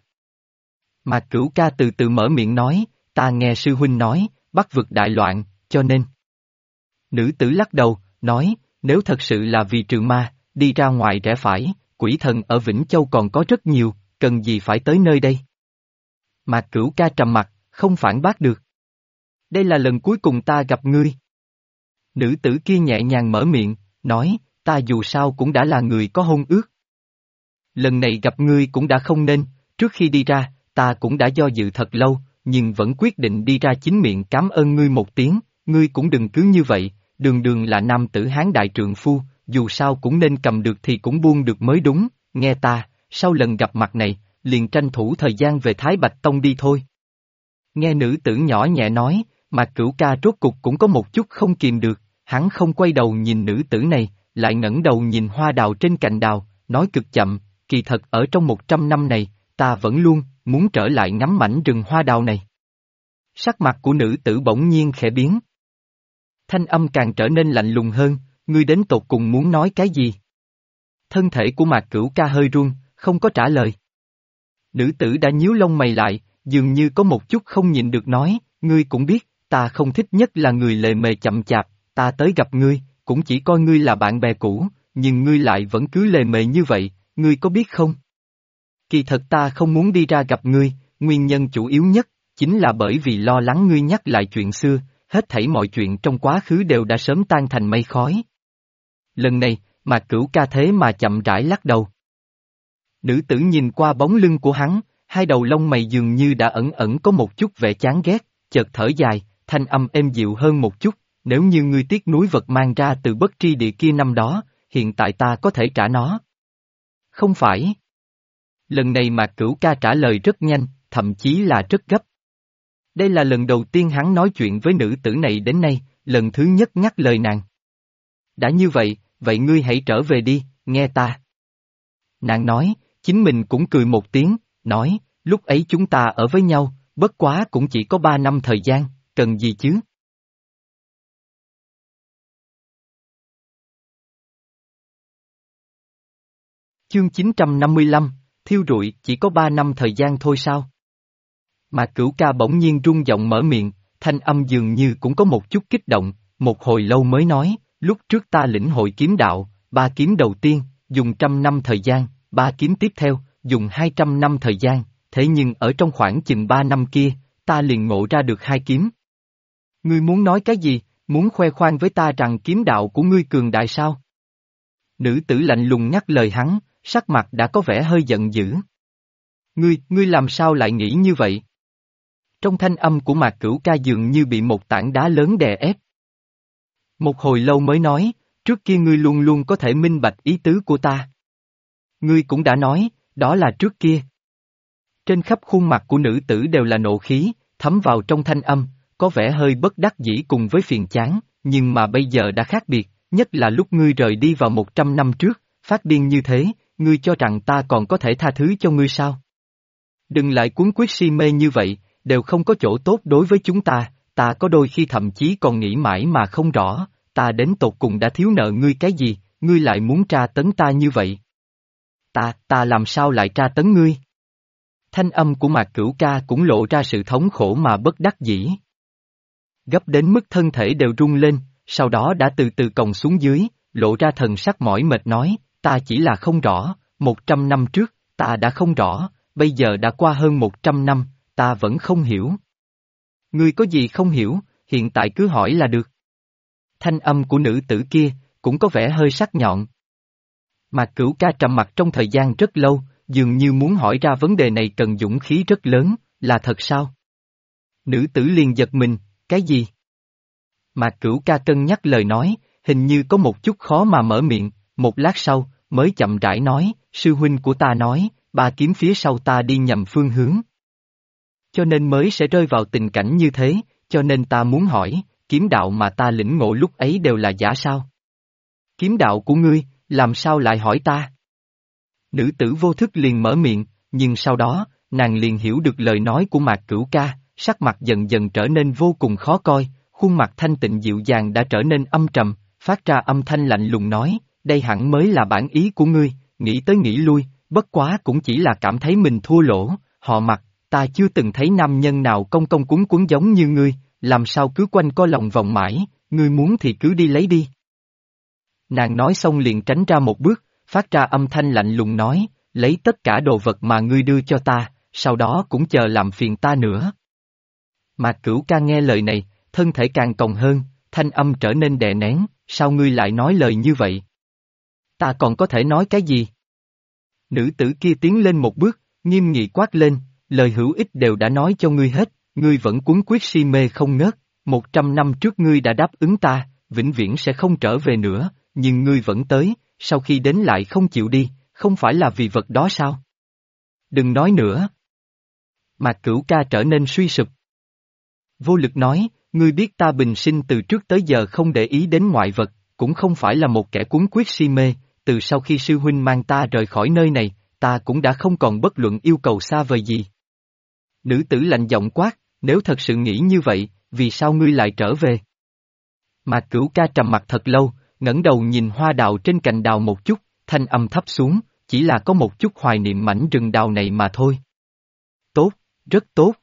Mạc Cửu Ca từ từ mở miệng nói, ta nghe sư huynh nói, Bắc vực đại loạn, cho nên. Nữ tử lắc đầu, nói, nếu thật sự là vì trừ ma, đi ra ngoài rẽ phải, quỷ thần ở Vĩnh Châu còn có rất nhiều, cần gì phải tới nơi đây? Mạc Cửu Ca trầm mặt, không phản bác được. Đây là lần cuối cùng ta gặp ngươi. Nữ tử kia nhẹ nhàng mở miệng, nói, ta dù sao cũng đã là người có hôn ước. Lần này gặp ngươi cũng đã không nên, trước khi đi ra, ta cũng đã do dự thật lâu, nhưng vẫn quyết định đi ra chính miệng cảm ơn ngươi một tiếng, ngươi cũng đừng cứ như vậy, đường đường là nam tử hán đại trượng phu, dù sao cũng nên cầm được thì cũng buông được mới đúng, nghe ta, sau lần gặp mặt này, liền tranh thủ thời gian về Thái Bạch Tông đi thôi. Nghe nữ tử nhỏ nhẹ nói, Mạc Cửu Ca rốt cục cũng có một chút không kìm được, hắn không quay đầu nhìn nữ tử này, lại ngẩng đầu nhìn hoa đào trên cành đào, nói cực chậm, kỳ thật ở trong 100 năm này, ta vẫn luôn muốn trở lại ngắm mảnh rừng hoa đào này. Sắc mặt của nữ tử bỗng nhiên khẽ biến. Thanh âm càng trở nên lạnh lùng hơn, ngươi đến tột cùng muốn nói cái gì? Thân thể của Mạc Cửu Ca hơi run, không có trả lời. Nữ tử đã nhíu lông mày lại, dường như có một chút không nhịn được nói, ngươi cũng biết, ta không thích nhất là người lề mề chậm chạp, ta tới gặp ngươi, cũng chỉ coi ngươi là bạn bè cũ, nhưng ngươi lại vẫn cứ lề mề như vậy, ngươi có biết không? Kỳ thật ta không muốn đi ra gặp ngươi, nguyên nhân chủ yếu nhất, chính là bởi vì lo lắng ngươi nhắc lại chuyện xưa, hết thảy mọi chuyện trong quá khứ đều đã sớm tan thành mây khói. Lần này, Mạc Cửu Ca thế mà chậm rãi lắc đầu. Nữ tử nhìn qua bóng lưng của hắn, hai đầu lông mày dường như đã ẩn ẩn có một chút vẻ chán ghét, chợt thở dài, thanh âm êm dịu hơn một chút, nếu như ngươi tiếc núi vật mang ra từ bất tri địa kia năm đó, hiện tại ta có thể trả nó. Không phải. Lần này Mạc Cửu Ca trả lời rất nhanh, thậm chí là rất gấp. Đây là lần đầu tiên hắn nói chuyện với nữ tử này đến nay, lần thứ nhất ngắt lời nàng. Đã như vậy, vậy ngươi hãy trở về đi, nghe ta. Nàng nói, chính mình cũng cười một tiếng, nói, lúc ấy chúng ta ở với nhau, bất quá cũng chỉ có 3 năm thời gian, cần gì chứ? Chương 955, thiêu rụi, chỉ có 3 năm thời gian thôi sao? Mạc Cửu Ca bỗng nhiên rung giọng mở miệng, thanh âm dường như cũng có một chút kích động, một hồi lâu mới nói, lúc trước ta lĩnh hội kiếm đạo, 3 kiếm đầu tiên, dùng 100 năm thời gian, 3 kiếm tiếp theo, dùng 200 năm thời gian, thế nhưng ở trong khoảng chừng 3 năm kia, ta liền ngộ ra được 2 kiếm. Ngươi muốn nói cái gì, muốn khoe khoang với ta rằng kiếm đạo của ngươi cường đại sao? Nữ tử lạnh lùng ngắt lời hắn, sắc mặt đã có vẻ hơi giận dữ. Ngươi làm sao lại nghĩ như vậy? Trong thanh âm của Mạc Cửu Ca dường như bị một tảng đá lớn đè ép. Một hồi lâu mới nói, trước kia ngươi luôn luôn có thể minh bạch ý tứ của ta. Ngươi cũng đã nói, đó là trước kia. Trên khắp khuôn mặt của nữ tử đều là nộ khí, thấm vào trong thanh âm, có vẻ hơi bất đắc dĩ cùng với phiền chán, nhưng mà bây giờ đã khác biệt, nhất là lúc ngươi rời đi vào 100 năm trước, phát điên như thế, ngươi cho rằng ta còn có thể tha thứ cho ngươi sao? Đừng lại cuốn quyết si mê như vậy, đều không có chỗ tốt đối với chúng ta có đôi khi thậm chí còn nghĩ mãi mà không rõ, ta đến tột cùng đã thiếu nợ ngươi cái gì, ngươi lại muốn tra tấn ta như vậy. Ta làm sao lại tra tấn ngươi? Thanh âm của Mạc Cửu Ca cũng lộ ra sự thống khổ mà bất đắc dĩ. Gấp đến mức thân thể đều rung lên, sau đó đã từ từ còng xuống dưới, lộ ra thần sắc mỏi mệt nói, ta chỉ là không rõ, 100 năm trước, ta đã không rõ, bây giờ đã qua hơn 100 năm, ta vẫn không hiểu. Ngươi có gì không hiểu, hiện tại cứ hỏi là được. Thanh âm của nữ tử kia, cũng có vẻ hơi sắc nhọn. Mạc Cửu Ca trầm mặc trong thời gian rất lâu, dường như muốn hỏi ra vấn đề này cần dũng khí rất lớn, là thật sao? Nữ tử liền giật mình, cái gì? Mạc Cửu Ca cân nhắc lời nói, hình như có một chút khó mà mở miệng, một lát sau, mới chậm rãi nói, sư huynh của ta nói, ba kiếm phía sau ta đi nhầm phương hướng. Cho nên mới sẽ rơi vào tình cảnh như thế, cho nên ta muốn hỏi, kiếm đạo mà ta lĩnh ngộ lúc ấy đều là giả sao? Kiếm đạo của ngươi, làm sao lại hỏi ta? Nữ tử vô thức liền mở miệng, nhưng sau đó, nàng liền hiểu được lời nói của Mạc Cửu Ca, sắc mặt dần dần trở nên vô cùng khó coi, khuôn mặt thanh tịnh dịu dàng đã trở nên âm trầm, phát ra âm thanh lạnh lùng nói, đây hẳn mới là bản ý của ngươi, nghĩ tới nghĩ lui, bất quá cũng chỉ là cảm thấy mình thua lỗ, họ Mạc, ta chưa từng thấy nam nhân nào công công cuống cuốn giống như ngươi, làm sao cứ quanh co lòng vòng mãi, ngươi muốn thì cứ đi lấy đi. Nàng nói xong liền tránh ra một bước, phát ra âm thanh lạnh lùng nói, lấy tất cả đồ vật mà ngươi đưa cho ta, sau đó cũng chờ làm phiền ta nữa. Mạc Cửu Ca nghe lời này, thân thể càng còng hơn, thanh âm trở nên đè nén, sao ngươi lại nói lời như vậy? Ta còn có thể nói cái gì? Nữ tử kia tiến lên một bước, nghiêm nghị quát lên, lời hữu ích đều đã nói cho ngươi hết, ngươi vẫn cuốn quyết si mê không ngớt, 100 năm trước ngươi đã đáp ứng ta, vĩnh viễn sẽ không trở về nữa, nhưng ngươi vẫn tới, sau khi đến lại không chịu đi, không phải là vì vật đó sao? Đừng nói nữa. Mạc Cửu Ca trở nên suy sụp. Vô lực nói, ngươi biết ta bình sinh từ trước tới giờ không để ý đến ngoại vật, cũng không phải là một kẻ cuốn quyết si mê, từ sau khi sư huynh mang ta rời khỏi nơi này, ta cũng đã không còn bất luận yêu cầu xa vời gì. Nữ tử lạnh giọng quát, nếu thật sự nghĩ như vậy, vì sao ngươi lại trở về? Mạc Cửu Ca trầm mặt thật lâu, ngẩng đầu nhìn hoa đào trên cành đào một chút, thanh âm thấp xuống, chỉ là có một chút hoài niệm mảnh rừng đào này mà thôi. Tốt, rất tốt.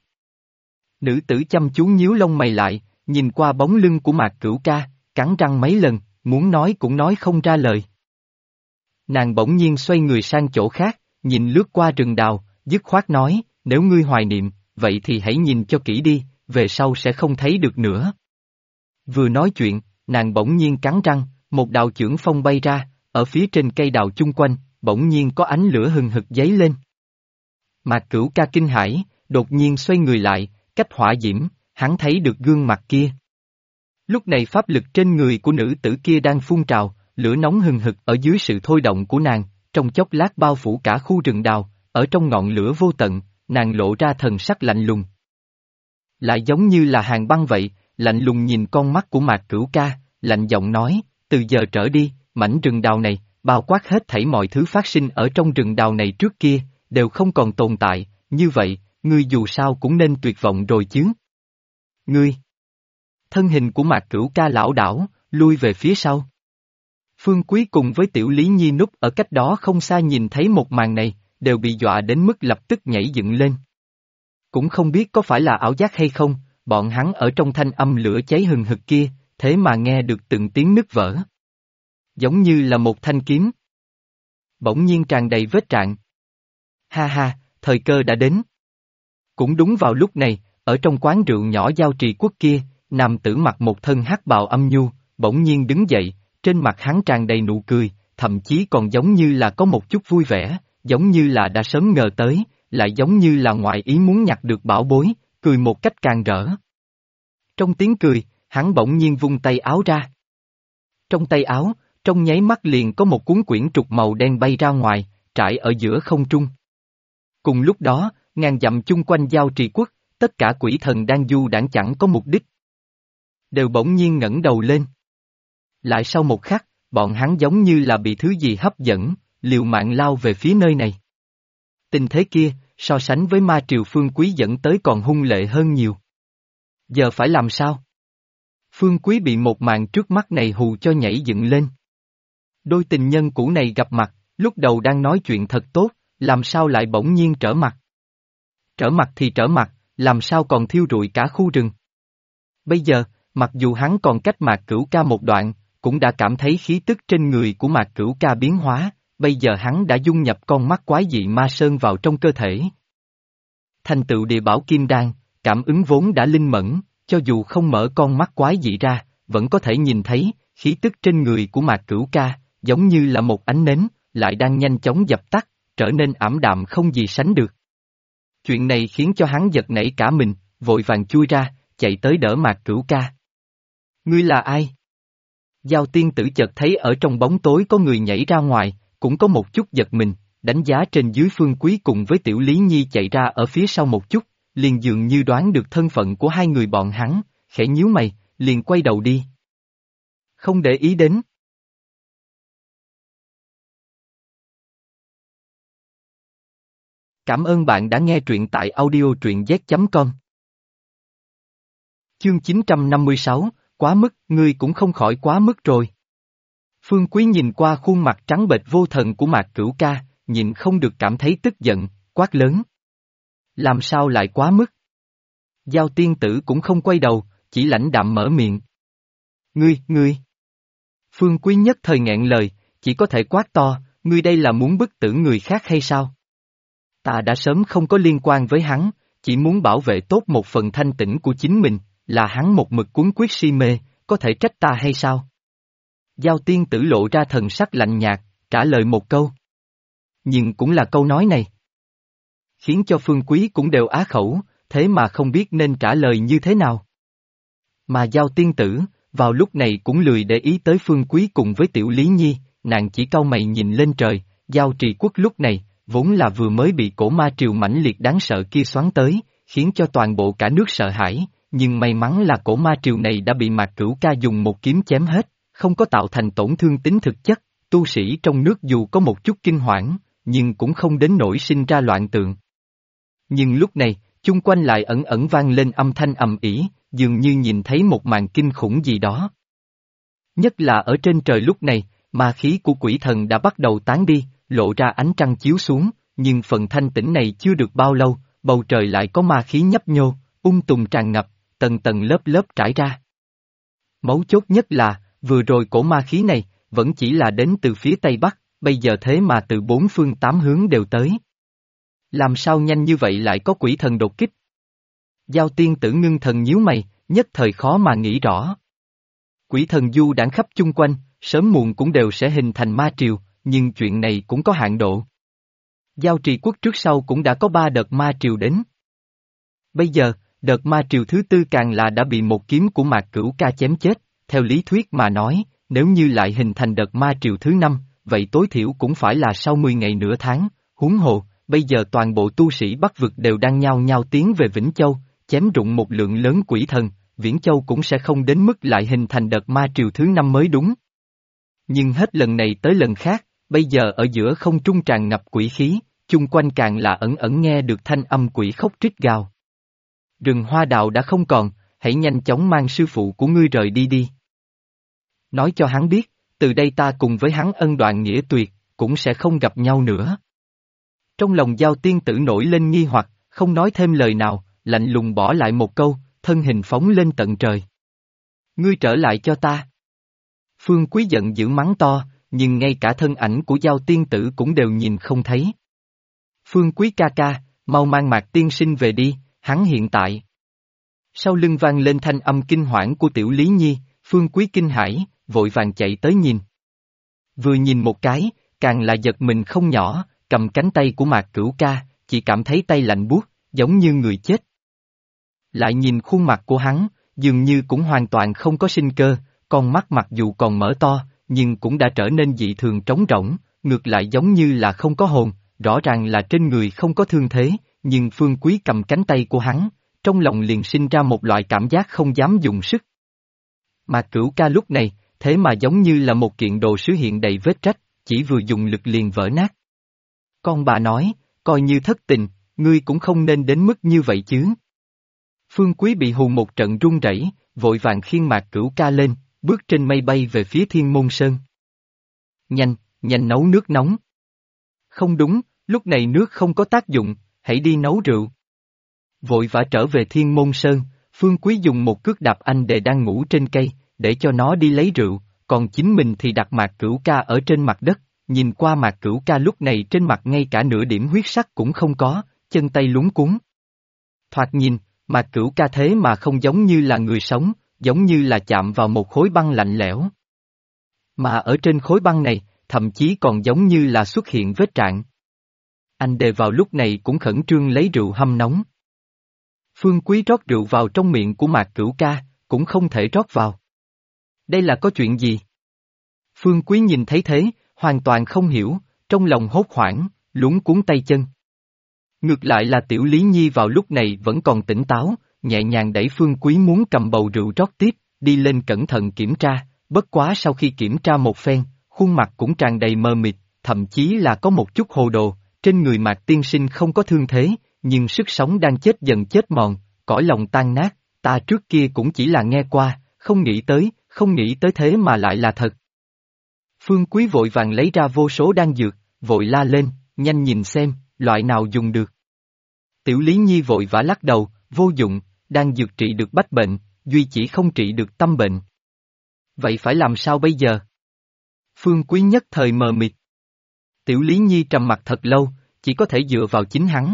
Nữ tử chăm chú nhíu lông mày lại, nhìn qua bóng lưng của Mạc Cửu Ca, cắn răng mấy lần, muốn nói cũng nói không ra lời. Nàng bỗng nhiên xoay người sang chỗ khác, nhìn lướt qua rừng đào, dứt khoát nói, nếu ngươi hoài niệm, vậy thì hãy nhìn cho kỹ đi, về sau sẽ không thấy được nữa. Vừa nói chuyện, nàng bỗng nhiên cắn răng, một đạo chưởng phong bay ra, ở phía trên cây đào chung quanh, bỗng nhiên có ánh lửa hừng hực dấy lên. Mạc Cửu Ca kinh hãi, đột nhiên xoay người lại, cách hỏa diễm, hắn thấy được gương mặt kia. Lúc này pháp lực trên người của nữ tử kia đang phun trào, lửa nóng hừng hực ở dưới sự thôi động của nàng, trong chốc lát bao phủ cả khu rừng đào, ở trong ngọn lửa vô tận, nàng lộ ra thần sắc lạnh lùng. Lại giống như là hàng băng vậy, lạnh lùng nhìn con mắt của Mạc Cửu Ca, lạnh giọng nói, từ giờ trở đi, mảnh rừng đào này, bao quát hết thảy mọi thứ phát sinh ở trong rừng đào này trước kia, đều không còn tồn tại, như vậy, ngươi dù sao cũng nên tuyệt vọng rồi chứ. Ngươi! Thân hình của Mạc Cửu Ca lảo đảo, lui về phía sau. Phương Quý cùng với Tiểu Lý Nhi núp ở cách đó không xa nhìn thấy một màn này, đều bị dọa đến mức lập tức nhảy dựng lên. Cũng không biết có phải là ảo giác hay không, bọn hắn ở trong thanh âm lửa cháy hừng hực kia, thế mà nghe được từng tiếng nứt vỡ. Giống như là một thanh kiếm. Bỗng nhiên tràn đầy vết rạn. Ha ha, thời cơ đã đến. Cũng đúng vào lúc này, ở trong quán rượu nhỏ Giao Trì Quốc kia, nam tử mặc một thân hắc bào âm nhu, bỗng nhiên đứng dậy, trên mặt hắn tràn đầy nụ cười, thậm chí còn giống như là có một chút vui vẻ, giống như là đã sớm ngờ tới, lại giống như là ngoại ý muốn nhặt được bảo bối, cười một cách càng rỡ. Trong tiếng cười, hắn bỗng nhiên vung tay áo ra. Trong tay áo, trong nháy mắt liền có một cuốn quyển trục màu đen bay ra ngoài, trải ở giữa không trung. Cùng lúc đó, ngàn dặm chung quanh Giao Trì Quốc, tất cả quỷ thần đang du đãng chẳng có mục đích. Đều bỗng nhiên ngẩng đầu lên. Lại sau một khắc, bọn hắn giống như là bị thứ gì hấp dẫn, liều mạng lao về phía nơi này. Tình thế kia, so sánh với ma triều Phương Quý dẫn tới còn hung lệ hơn nhiều. Giờ phải làm sao? Phương Quý bị một màn trước mắt này hù cho nhảy dựng lên. Đôi tình nhân cũ này gặp mặt, lúc đầu đang nói chuyện thật tốt, làm sao lại bỗng nhiên trở mặt? Trở mặt thì trở mặt, làm sao còn thiêu rụi cả khu rừng? Bây giờ, mặc dù hắn còn cách Mạc Cửu Ca một đoạn, cũng đã cảm thấy khí tức trên người của Mạc Cửu Ca biến hóa, bây giờ hắn đã dung nhập con mắt quái dị ma sơn vào trong cơ thể. Thành tựu địa bảo kim đan, cảm ứng vốn đã linh mẫn, cho dù không mở con mắt quái dị ra, vẫn có thể nhìn thấy, khí tức trên người của Mạc Cửu Ca, giống như là một ánh nến, lại đang nhanh chóng dập tắt, trở nên ảm đạm không gì sánh được. Chuyện này khiến cho hắn giật nảy cả mình, vội vàng chui ra, chạy tới đỡ Mạc Cửu Ca. Ngươi là ai? Giao tiên tử chợt thấy ở trong bóng tối có người nhảy ra ngoài, cũng có một chút giật mình, đánh giá trên dưới Phương Quý cùng với Tiểu Lý Nhi chạy ra ở phía sau một chút, liền dường như đoán được thân phận của hai người bọn hắn, khẽ nhíu mày, liền quay đầu đi. Không để ý đến. Cảm ơn bạn đã nghe truyện tại audio truyện z.com. Chương 956, quá mức, ngươi cũng không khỏi quá mức rồi. Phương Quý nhìn qua khuôn mặt trắng bệch vô thần của Mạc Cửu Ca, nhịn không được cảm thấy tức giận, quát lớn. Làm sao lại quá mức? Giao tiên tử cũng không quay đầu, chỉ lãnh đạm mở miệng. Ngươi. Phương Quý nhất thời nghẹn lời, chỉ có thể quát to, ngươi đây là muốn bức tử người khác hay sao? Ta đã sớm không có liên quan với hắn, chỉ muốn bảo vệ tốt một phần thanh tĩnh của chính mình, là hắn một mực cuốn quyết si mê, có thể trách ta hay sao? Giao tiên tử lộ ra thần sắc lạnh nhạt, trả lời một câu. Nhưng cũng là câu nói này. Khiến cho Phương Quý cũng đều á khẩu, thế mà không biết nên trả lời như thế nào. Mà Giao tiên tử, vào lúc này cũng lười để ý tới Phương Quý cùng với Tiểu Lý Nhi, nàng chỉ cau mày nhìn lên trời, Giao Trì Quốc lúc này, vốn là vừa mới bị cổ ma triều mãnh liệt đáng sợ kia xoắn tới, khiến cho toàn bộ cả nước sợ hãi, nhưng may mắn là cổ ma triều này đã bị Mạc Cửu Ca dùng một kiếm chém hết, không có tạo thành tổn thương tính thực chất, tu sĩ trong nước dù có một chút kinh hoảng, nhưng cũng không đến nỗi sinh ra loạn tượng. Nhưng lúc này, chung quanh lại ẩn ẩn vang lên âm thanh ầm ĩ, dường như nhìn thấy một màn kinh khủng gì đó. Nhất là ở trên trời lúc này, ma khí của quỷ thần đã bắt đầu tán đi, lộ ra ánh trăng chiếu xuống, nhưng phần thanh tĩnh này chưa được bao lâu, bầu trời lại có ma khí nhấp nhô, tùng tràn ngập, tầng tầng lớp lớp trải ra. Mấu chốt nhất là, vừa rồi cổ ma khí này, vẫn chỉ là đến từ phía Tây Bắc, bây giờ thế mà từ bốn phương tám hướng đều tới. Làm sao nhanh như vậy lại có quỷ thần đột kích? Giao tiên tử ngưng thần nhíu mày, nhất thời khó mà nghĩ rõ. Quỷ thần du đãng khắp chung quanh, sớm muộn cũng đều sẽ hình thành ma triều, nhưng chuyện này cũng có hạn độ. Giao Trì Quốc trước sau cũng đã có 3 đợt ma triều đến. Bây giờ, đợt ma triều thứ tư càng là đã bị một kiếm của Mạc Cửu Ca chém chết, theo lý thuyết mà nói, nếu như lại hình thành đợt ma triều thứ 5, vậy tối thiểu cũng phải là sau 10 ngày nửa tháng, huống hồ, bây giờ toàn bộ tu sĩ Bắc Vực đều đang nhao nhao tiến về Vĩnh Châu, chém rụng một lượng lớn quỷ thần, Viễn Châu cũng sẽ không đến mức lại hình thành đợt ma triều thứ 5 mới đúng. Nhưng hết lần này tới lần khác, bây giờ ở giữa không trung tràn ngập quỷ khí, chung quanh càng là ẩn ẩn nghe được thanh âm quỷ khóc rít gào. Rừng hoa đạo đã không còn, hãy nhanh chóng mang sư phụ của ngươi rời đi đi. Nói cho hắn biết, từ đây ta cùng với hắn ân đoạn nghĩa tuyệt, cũng sẽ không gặp nhau nữa. Trong lòng Giao tiên tử nổi lên nghi hoặc, không nói thêm lời nào, lạnh lùng bỏ lại một câu, thân hình phóng lên tận trời. Ngươi trở lại cho ta. Phương Quý giận dữ mắng to, nhưng ngay cả thân ảnh của Giao tiên tử cũng đều nhìn không thấy. Phương Quý ca ca, mau mang Mạc tiên sinh về đi, hắn hiện tại. Sau lưng vang lên thanh âm kinh hoảng của Tiểu Lý Nhi, Phương Quý kinh hãi, vội vàng chạy tới nhìn. Vừa nhìn một cái, càng là giật mình không nhỏ, cầm cánh tay của Mạc Cửu Ca, chỉ cảm thấy tay lạnh buốt, giống như người chết. Lại nhìn khuôn mặt của hắn, dường như cũng hoàn toàn không có sinh cơ, con mắt mặc dù còn mở to, nhưng cũng đã trở nên dị thường trống rỗng, ngược lại giống như là không có hồn, rõ ràng là trên người không có thương thế, nhưng Phương Quý cầm cánh tay của hắn, trong lòng liền sinh ra một loại cảm giác không dám dùng sức. Mạc Cửu Ca lúc này, thế mà giống như là một kiện đồ sứ hiện đầy vết rách, chỉ vừa dùng lực liền vỡ nát. Con bà nói, coi như thất tình, ngươi cũng không nên đến mức như vậy chứ. Phương Quý bị hù một trận run rẩy, vội vàng khiêng Mạc Cửu Ca lên, bước trên mây bay về phía Thiên Môn Sơn. Nhanh, nhanh nấu nước nóng. Không đúng, lúc này nước không có tác dụng, hãy đi nấu rượu. Vội vã trở về Thiên Môn Sơn, Phương Quý dùng một cước đạp anh đệ đang ngủ trên cây, để cho nó đi lấy rượu, còn chính mình thì đặt Mạc Cửu Ca ở trên mặt đất, nhìn qua Mạc Cửu Ca lúc này trên mặt ngay cả nửa điểm huyết sắc cũng không có, chân tay luống cuống. Thoạt nhìn, Mạc Cửu Ca thế mà không giống như là người sống, giống như là chạm vào một khối băng lạnh lẽo. Mà ở trên khối băng này, thậm chí còn giống như là xuất hiện vết rạn. Anh đệ vào lúc này cũng khẩn trương lấy rượu hâm nóng. Phương Quý rót rượu vào trong miệng của Mạc Cửu Ca, cũng không thể rót vào. Đây là có chuyện gì? Phương Quý nhìn thấy thế, hoàn toàn không hiểu, trong lòng hốt hoảng, luống cuống tay chân. Ngược lại là Tiểu Lý Nhi vào lúc này vẫn còn tỉnh táo, nhẹ nhàng đẩy Phương Quý muốn cầm bầu rượu rót tiếp, đi lên cẩn thận kiểm tra, bất quá sau khi kiểm tra một phen, khuôn mặt cũng tràn đầy mờ mịt, thậm chí là có một chút hồ đồ, trên người Mạc tiên sinh không có thương thế, nhưng sức sống đang chết dần chết mòn, cõi lòng tan nát, ta trước kia cũng chỉ là nghe qua, không nghĩ tới thế mà lại là thật. Phương Quý vội vàng lấy ra vô số đan dược, vội la lên, nhanh nhìn xem, loại nào dùng được. Tiểu Lý Nhi vội vã lắc đầu, vô dụng, đan dược trị được bách bệnh, duy chỉ không trị được tâm bệnh. Vậy phải làm sao bây giờ? Phương Quý nhất thời mờ mịt. Tiểu Lý Nhi trầm mặt thật lâu, chỉ có thể dựa vào chính hắn.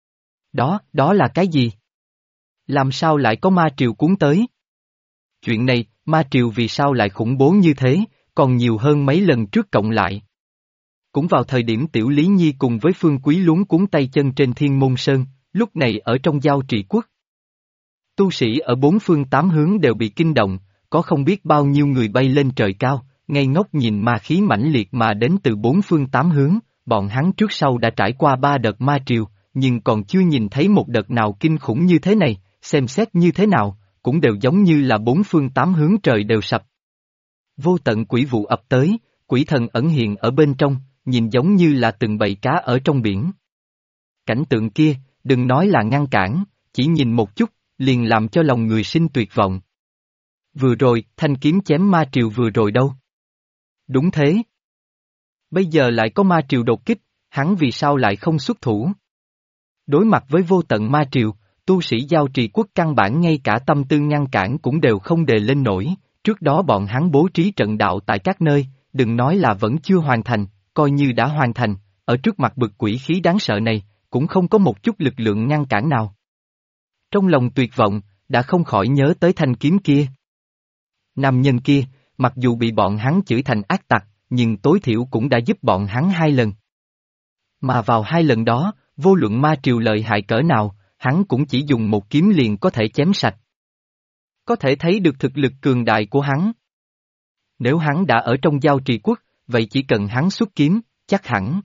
Đó là cái gì? Làm sao lại có ma triều cuốn tới? Chuyện này, ma triều vì sao lại khủng bố như thế, còn nhiều hơn mấy lần trước cộng lại. Cũng vào thời điểm Tiểu Lý Nhi cùng với Phương Quý luống cuống tay chân trên Thiên Môn Sơn, lúc này ở trong giao trì quốc. Tu sĩ ở bốn phương tám hướng đều bị kinh động, có không biết bao nhiêu người bay lên trời cao, ngây ngốc nhìn ma khí mãnh liệt mà đến từ bốn phương tám hướng, bọn hắn trước sau đã trải qua 3 đợt ma triều, nhưng còn chưa nhìn thấy một đợt nào kinh khủng như thế này, xem xét như thế nào, cũng đều giống như là bốn phương tám hướng trời đều sập. Vô tận quỷ vụ ập tới, quỷ thần ẩn hiện ở bên trong, nhìn giống như là từng bầy cá ở trong biển. Cảnh tượng kia, đừng nói là ngăn cản, chỉ nhìn một chút, liền làm cho lòng người sinh tuyệt vọng. Vừa rồi, thanh kiếm chém ma triều vừa rồi đâu? Đúng thế. Bây giờ lại có ma triều đột kích, hắn vì sao lại không xuất thủ? Đối mặt với vô tận ma triều, tu sĩ giao trì quốc căn bản ngay cả tâm tư ngăn cản cũng đều không đề lên nổi, trước đó bọn hắn bố trí trận đạo tại các nơi, đừng nói là vẫn chưa hoàn thành, coi như đã hoàn thành, ở trước mặt bực quỷ khí đáng sợ này, cũng không có một chút lực lượng ngăn cản nào. Trong lòng tuyệt vọng, đã không khỏi nhớ tới thanh kiếm kia. Nam nhân kia, mặc dù bị bọn hắn chửi thành ác tặc, nhưng tối thiểu cũng đã giúp bọn hắn 2 lần. Mà vào 2 lần đó, vô luận ma triều lợi hại cỡ nào, hắn cũng chỉ dùng một kiếm liền có thể chém sạch. Có thể thấy được thực lực cường đại của hắn. Nếu hắn đã ở trong giao trì quốc, vậy chỉ cần hắn xuất kiếm, chắc hẳn.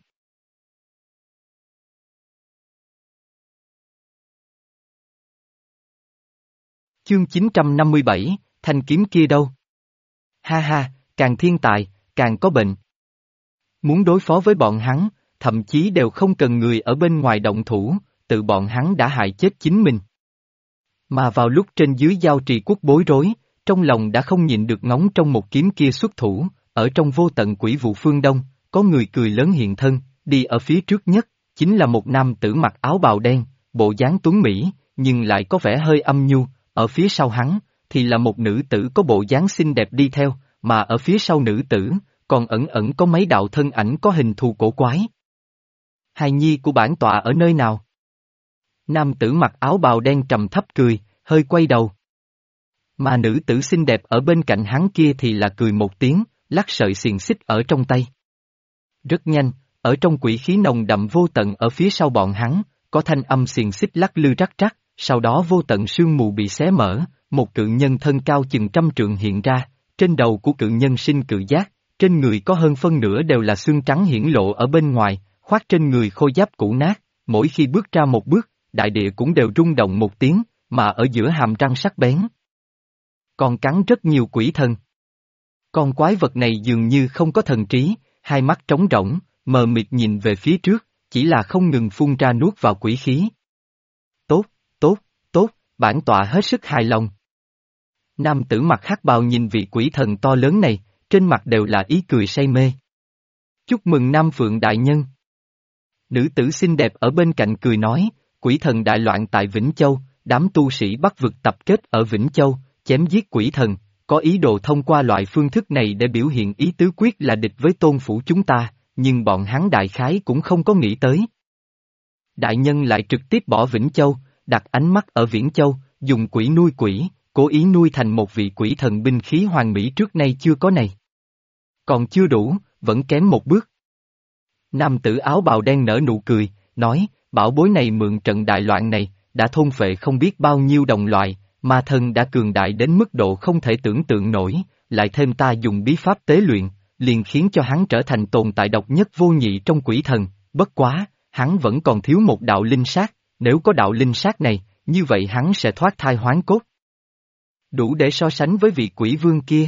Chương 957, thanh kiếm kia đâu? Ha ha, càng thiên tài, càng có bệnh. Muốn đối phó với bọn hắn, thậm chí đều không cần người ở bên ngoài động thủ, tự bọn hắn đã hại chết chính mình. Mà vào lúc trên dưới giao trì quốc bối rối, trong lòng đã không nhịn được ngóng trong một kiếm kia xuất thủ, ở trong vô tận quỷ vụ phương Đông, có người cười lớn hiện thân, đi ở phía trước nhất, chính là một nam tử mặc áo bào đen, bộ dáng tuấn mỹ, nhưng lại có vẻ hơi âm nhu, ở phía sau hắn, thì là một nữ tử có bộ dáng xinh đẹp đi theo, mà ở phía sau nữ tử, còn ẩn ẩn có mấy đạo thân ảnh có hình thù cổ quái. Hài nhi của bản tọa ở nơi nào? Nam tử mặc áo bào đen trầm thấp cười, hơi quay đầu. Mà nữ tử xinh đẹp ở bên cạnh hắn kia thì là cười một tiếng, lắc sợi xiềng xích ở trong tay. Rất nhanh, ở trong quỷ khí nồng đậm vô tận ở phía sau bọn hắn, có thanh âm xiềng xích lắc lư rắc rắc, sau đó vô tận sương mù bị xé mở, một cự nhân thân cao chừng 100 trượng hiện ra, trên đầu của cự nhân sinh cự giác, trên người có hơn phân nửa đều là xương trắng hiển lộ ở bên ngoài, khoác trên người khôi giáp cũ nát, mỗi khi bước ra một bước, đại địa cũng đều rung động một tiếng, mà ở giữa hàm răng sắc bén. Còn cắn rất nhiều quỷ thần. Con quái vật này dường như không có thần trí, hai mắt trống rỗng, mờ mịt nhìn về phía trước, chỉ là không ngừng phun ra nuốt vào quỷ khí. Tốt, tốt, tốt, bản tọa hết sức hài lòng. Nam tử mặc hắc bào nhìn vị quỷ thần to lớn này, trên mặt đều là ý cười say mê. Chúc mừng Nam Phượng đại nhân. Nữ tử xinh đẹp ở bên cạnh cười nói, quỷ thần đại loạn tại Vĩnh Châu, đám tu sĩ Bắc vực tập kết ở Vĩnh Châu, chém giết quỷ thần, có ý đồ thông qua loại phương thức này để biểu hiện ý tứ quyết là địch với tôn phủ chúng ta, nhưng bọn hắn đại khái cũng không có nghĩ tới. Đại nhân lại trực tiếp bỏ Vĩnh Châu, đặt ánh mắt ở Viễn Châu, dùng quỷ nuôi quỷ, cố ý nuôi thành một vị quỷ thần binh khí hoàn mỹ trước nay chưa có này. Còn chưa đủ, vẫn kém một bước. Nam tử áo bào đen nở nụ cười, nói, bảo bối này mượn trận đại loạn này, đã thôn phệ không biết bao nhiêu đồng loại, ma thân đã cường đại đến mức độ không thể tưởng tượng nổi, lại thêm ta dùng bí pháp tế luyện, liền khiến cho hắn trở thành tồn tại độc nhất vô nhị trong quỷ thần, bất quá, hắn vẫn còn thiếu một đạo linh sát, nếu có đạo linh sát này, như vậy hắn sẽ thoát thai hoán cốt. Đủ để so sánh với vị quỷ vương kia.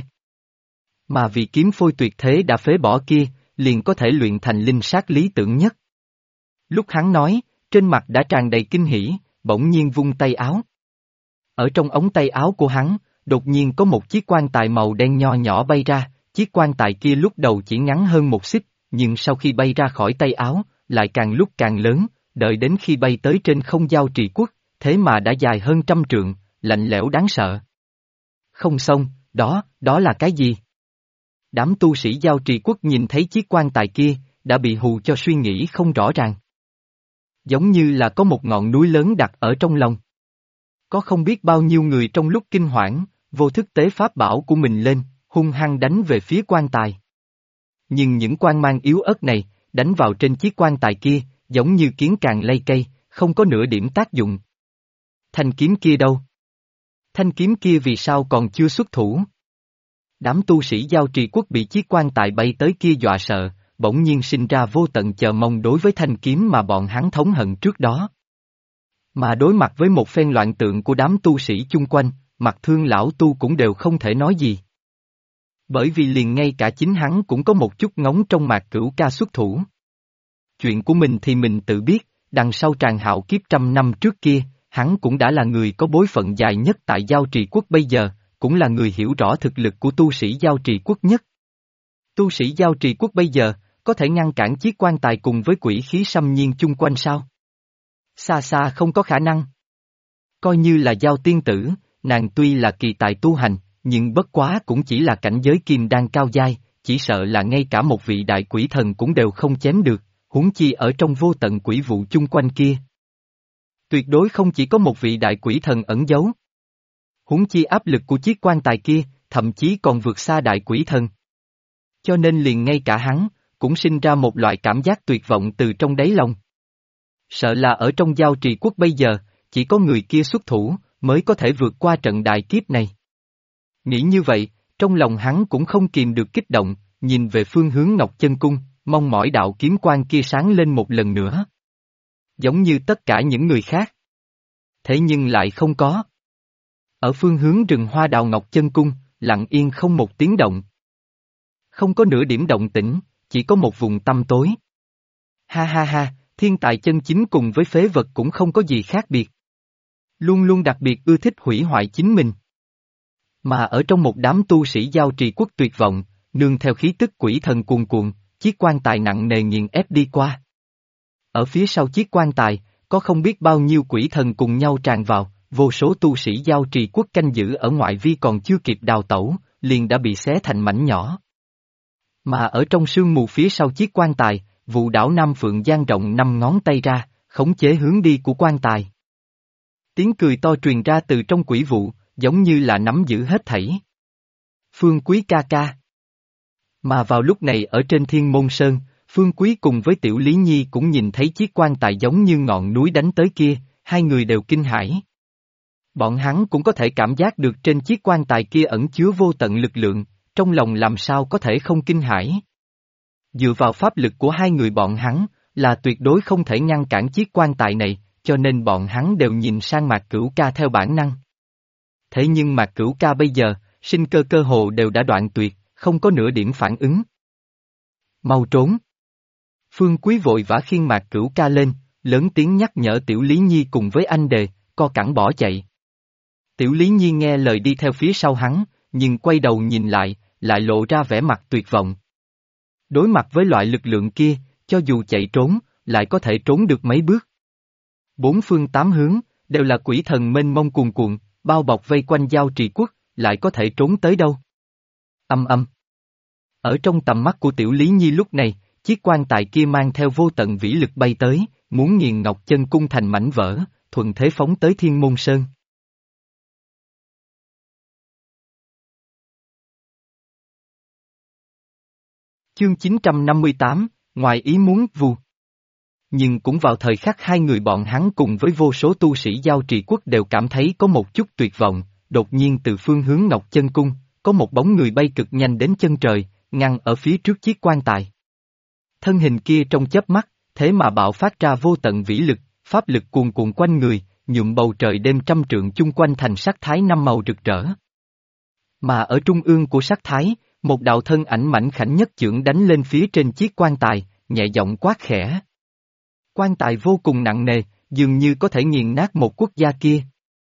Mà vị kiếm phôi tuyệt thế đã phế bỏ kia, liền có thể luyện thành linh sát lý tưởng nhất. Lúc hắn nói, trên mặt đã tràn đầy kinh hỉ, bỗng nhiên vung tay áo. Ở trong ống tay áo của hắn, đột nhiên có một chiếc quan tài màu đen nho nhỏ bay ra, chiếc quan tài kia lúc đầu chỉ ngắn hơn một xích, nhưng sau khi bay ra khỏi tay áo, lại càng lúc càng lớn, đợi đến khi bay tới trên không giao trì quốc, thế mà đã dài hơn 100 trượng, lạnh lẽo đáng sợ. Không xong, đó là cái gì? Đám tu sĩ giao trì quốc nhìn thấy chiếc quan tài kia, đã bị hù cho suy nghĩ không rõ ràng. Giống như là có một ngọn núi lớn đặt ở trong lòng. Có không biết bao nhiêu người trong lúc kinh hoảng, vô thức tế pháp bảo của mình lên, hung hăng đánh về phía quan tài. Nhưng những quan mang yếu ớt này, đánh vào trên chiếc quan tài kia, giống như kiến càng lay cây, không có nửa điểm tác dụng. Thanh kiếm kia đâu? Thanh kiếm kia vì sao còn chưa xuất thủ? Đám tu sĩ giao trì quốc bị chiếc quan tài bay tới kia dọa sợ, bỗng nhiên sinh ra vô tận chờ mong đối với thanh kiếm mà bọn hắn thống hận trước đó. Mà đối mặt với một phen loạn tượng của đám tu sĩ chung quanh, mặt thương lão tu cũng đều không thể nói gì. Bởi vì liền ngay cả chính hắn cũng có một chút ngóng trong Mạc Cửu Ca xuất thủ. Chuyện của mình thì mình tự biết, đằng sau tràn hạo kiếp 100 năm trước kia, hắn cũng đã là người có bối phận dài nhất tại giao trì quốc bây giờ, cũng là người hiểu rõ thực lực của tu sĩ giao trì quốc nhất. Tu sĩ giao trì quốc bây giờ, có thể ngăn cản chiếc quan tài cùng với quỷ khí xâm nhiên chung quanh sao? Xa xa không có khả năng. Coi như là giao tiên tử, nàng tuy là kỳ tài tu hành, nhưng bất quá cũng chỉ là cảnh giới kim đan cao giai, chỉ sợ là ngay cả một vị đại quỷ thần cũng đều không chém được, huống chi ở trong vô tận quỷ vụ chung quanh kia. Tuyệt đối không chỉ có một vị đại quỷ thần ẩn giấu. Huống chi áp lực của chiếc quan tài kia, thậm chí còn vượt xa đại quỷ thần. Cho nên liền ngay cả hắn, cũng sinh ra một loại cảm giác tuyệt vọng từ trong đáy lòng. Sợ là ở trong giao trì quốc bây giờ, chỉ có người kia xuất thủ, mới có thể vượt qua trận đại kiếp này. Nghĩ như vậy, trong lòng hắn cũng không kìm được kích động, nhìn về phương hướng Ngọc Chân Cung, mong mỏi đạo kiếm quang kia sáng lên một lần nữa. Giống như tất cả những người khác. Thế nhưng lại không có. Ở phương hướng rừng hoa đào Ngọc Chân Cung, lặng yên không một tiếng động. Không có nửa điểm động tĩnh, chỉ có một vùng tăm tối. Ha ha ha, thiên tài chân chính cùng với phế vật cũng không có gì khác biệt. Luôn luôn đặc biệt ưa thích hủy hoại chính mình. Mà ở trong một đám tu sĩ giao trì quốc tuyệt vọng, nương theo khí tức quỷ thần cuồn cuộn, chiếc quan tài nặng nề nghiền ép đi qua. Ở phía sau chiếc quan tài, có không biết bao nhiêu quỷ thần cùng nhau tràn vào, vô số tu sĩ giao trì quốc canh giữ ở ngoại vi còn chưa kịp đào tẩu, liền đã bị xé thành mảnh nhỏ. Mà ở trong sương mù phía sau chiếc quan tài, vụ đảo Nam Phượng dang rộng 5 ngón tay ra, khống chế hướng đi của quan tài. Tiếng cười to truyền ra từ trong quỷ vụ, giống như là nắm giữ hết thảy. Phương Quý ca ca. Mà vào lúc này ở trên Thiên Môn Sơn, Phương Quý cùng với Tiểu Lý Nhi cũng nhìn thấy chiếc quan tài giống như ngọn núi đánh tới kia, hai người đều kinh hãi. Bọn hắn cũng có thể cảm giác được trên chiếc quan tài kia ẩn chứa vô tận lực lượng, trong lòng làm sao có thể không kinh hãi. Dựa vào pháp lực của hai người bọn hắn, là tuyệt đối không thể ngăn cản chiếc quan tài này, cho nên bọn hắn đều nhìn sang Mạc Cửu Ca theo bản năng. Thế nhưng Mạc Cửu Ca bây giờ, sinh cơ cơ hồ đều đã đoạn tuyệt, không có nửa điểm phản ứng. Mau trốn! Phương Quý vội vã khiêng Mạc Cửu Ca lên, lớn tiếng nhắc nhở Tiểu Lý Nhi cùng với anh đề, co cẳng bỏ chạy. Tiểu Lý Nhi nghe lời đi theo phía sau hắn, nhưng quay đầu nhìn lại lộ ra vẻ mặt tuyệt vọng. Đối mặt với loại lực lượng kia, cho dù chạy trốn, lại có thể trốn được mấy bước. Bốn phương tám hướng, đều là quỷ thần mênh mông cuồn cuộn, bao bọc vây quanh Giao Trì Quốc, lại có thể trốn tới đâu. Âm âm. Ở trong tầm mắt của Tiểu Lý Nhi lúc này, chiếc quan tài kia mang theo vô tận vĩ lực bay tới, muốn nghiền Ngọc Chân Cung thành mảnh vỡ, thuận thế phóng tới Thiên Môn Sơn. Chương 958, ngoài ý muốn vù. Nhưng cũng vào thời khắc hai người bọn hắn cùng với vô số tu sĩ Giao Trì Quốc đều cảm thấy có một chút tuyệt vọng, đột nhiên từ phương hướng Ngọc Chân Cung, có một bóng người bay cực nhanh đến chân trời, ngăn ở phía trước chiếc quan tài. Thân hình kia trong chớp mắt, thế mà bạo phát ra vô tận vĩ lực, pháp lực cuồn cuộn quanh người, nhuộm bầu trời đêm trăm trượng chung quanh thành sắc thái năm màu rực rỡ. Mà ở trung ương của sắc thái, một đạo thân ảnh mảnh khảnh nhất chưởng đánh lên phía trên chiếc quan tài, nhẹ giọng quát khẽ. Quan tài vô cùng nặng nề, dường như có thể nghiền nát một quốc gia kia.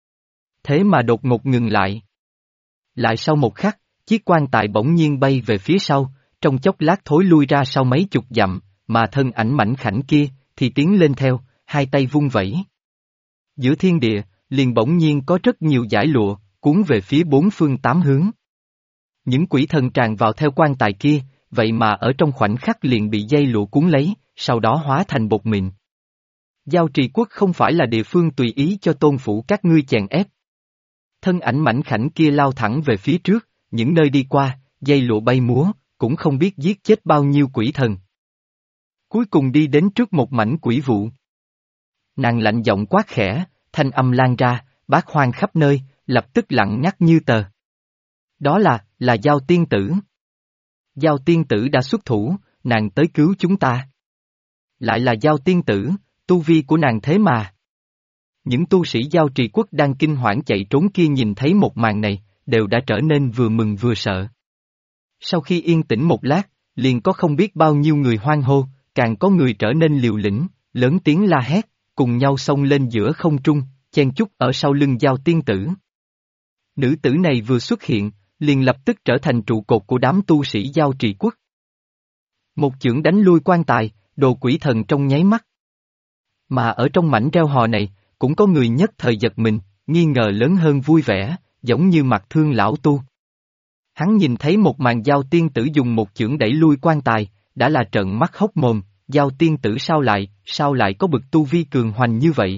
Thế mà đột ngột ngừng lại. Lại sau một khắc, chiếc quan tài bỗng nhiên bay về phía sau, trong chốc lát thối lui ra sau mấy chục dặm, mà thân ảnh mảnh khảnh kia, thì tiến lên theo, hai tay vung vẩy. Giữa thiên địa, liền bỗng nhiên có rất nhiều dải lụa, cuốn về phía bốn phương tám hướng. Những quỷ thần tràn vào theo quan tài kia, vậy mà ở trong khoảnh khắc liền bị dây lụa cuốn lấy, sau đó hóa thành bột mịn. Giao Trì Quốc không phải là địa phương tùy ý cho tôn phủ các ngươi chèn ép. Thân ảnh mảnh khảnh kia lao thẳng về phía trước, những nơi đi qua, dây lụa bay múa, cũng không biết giết chết bao nhiêu quỷ thần. Cuối cùng đi đến trước một mảnh quỷ vụ. Nàng lạnh giọng quát khẽ, thanh âm lan ra, bát hoang khắp nơi, lập tức lặng ngắt như tờ. Đó là Giao tiên tử. Giao tiên tử đã xuất thủ, nàng tới cứu chúng ta. Lại là Giao tiên tử, tu vi của nàng thế mà. Những tu sĩ Giao Trì Quốc đang kinh hoảng chạy trốn kia nhìn thấy một màn này, đều đã trở nên vừa mừng vừa sợ. Sau khi yên tĩnh một lát, liền có không biết bao nhiêu người hoan hô, càng có người trở nên liều lĩnh, lớn tiếng la hét, cùng nhau xông lên giữa không trung, chen chúc ở sau lưng Giao tiên tử. Nữ tử này vừa xuất hiện, liền lập tức trở thành trụ cột của đám tu sĩ Giao Trì Quốc. Một chưởng đánh lui quan tài, đồ quỷ thần trong nháy mắt. Mà ở trong mảnh reo hò này, cũng có người nhất thời giật mình, nghi ngờ lớn hơn vui vẻ, giống như mặt thương lão tu. Hắn nhìn thấy một màn Giao tiên tử dùng một chưởng đẩy lui quan tài, đã là trợn mắt hốc mồm, Giao tiên tử sao lại có bực tu vi cường hoành như vậy?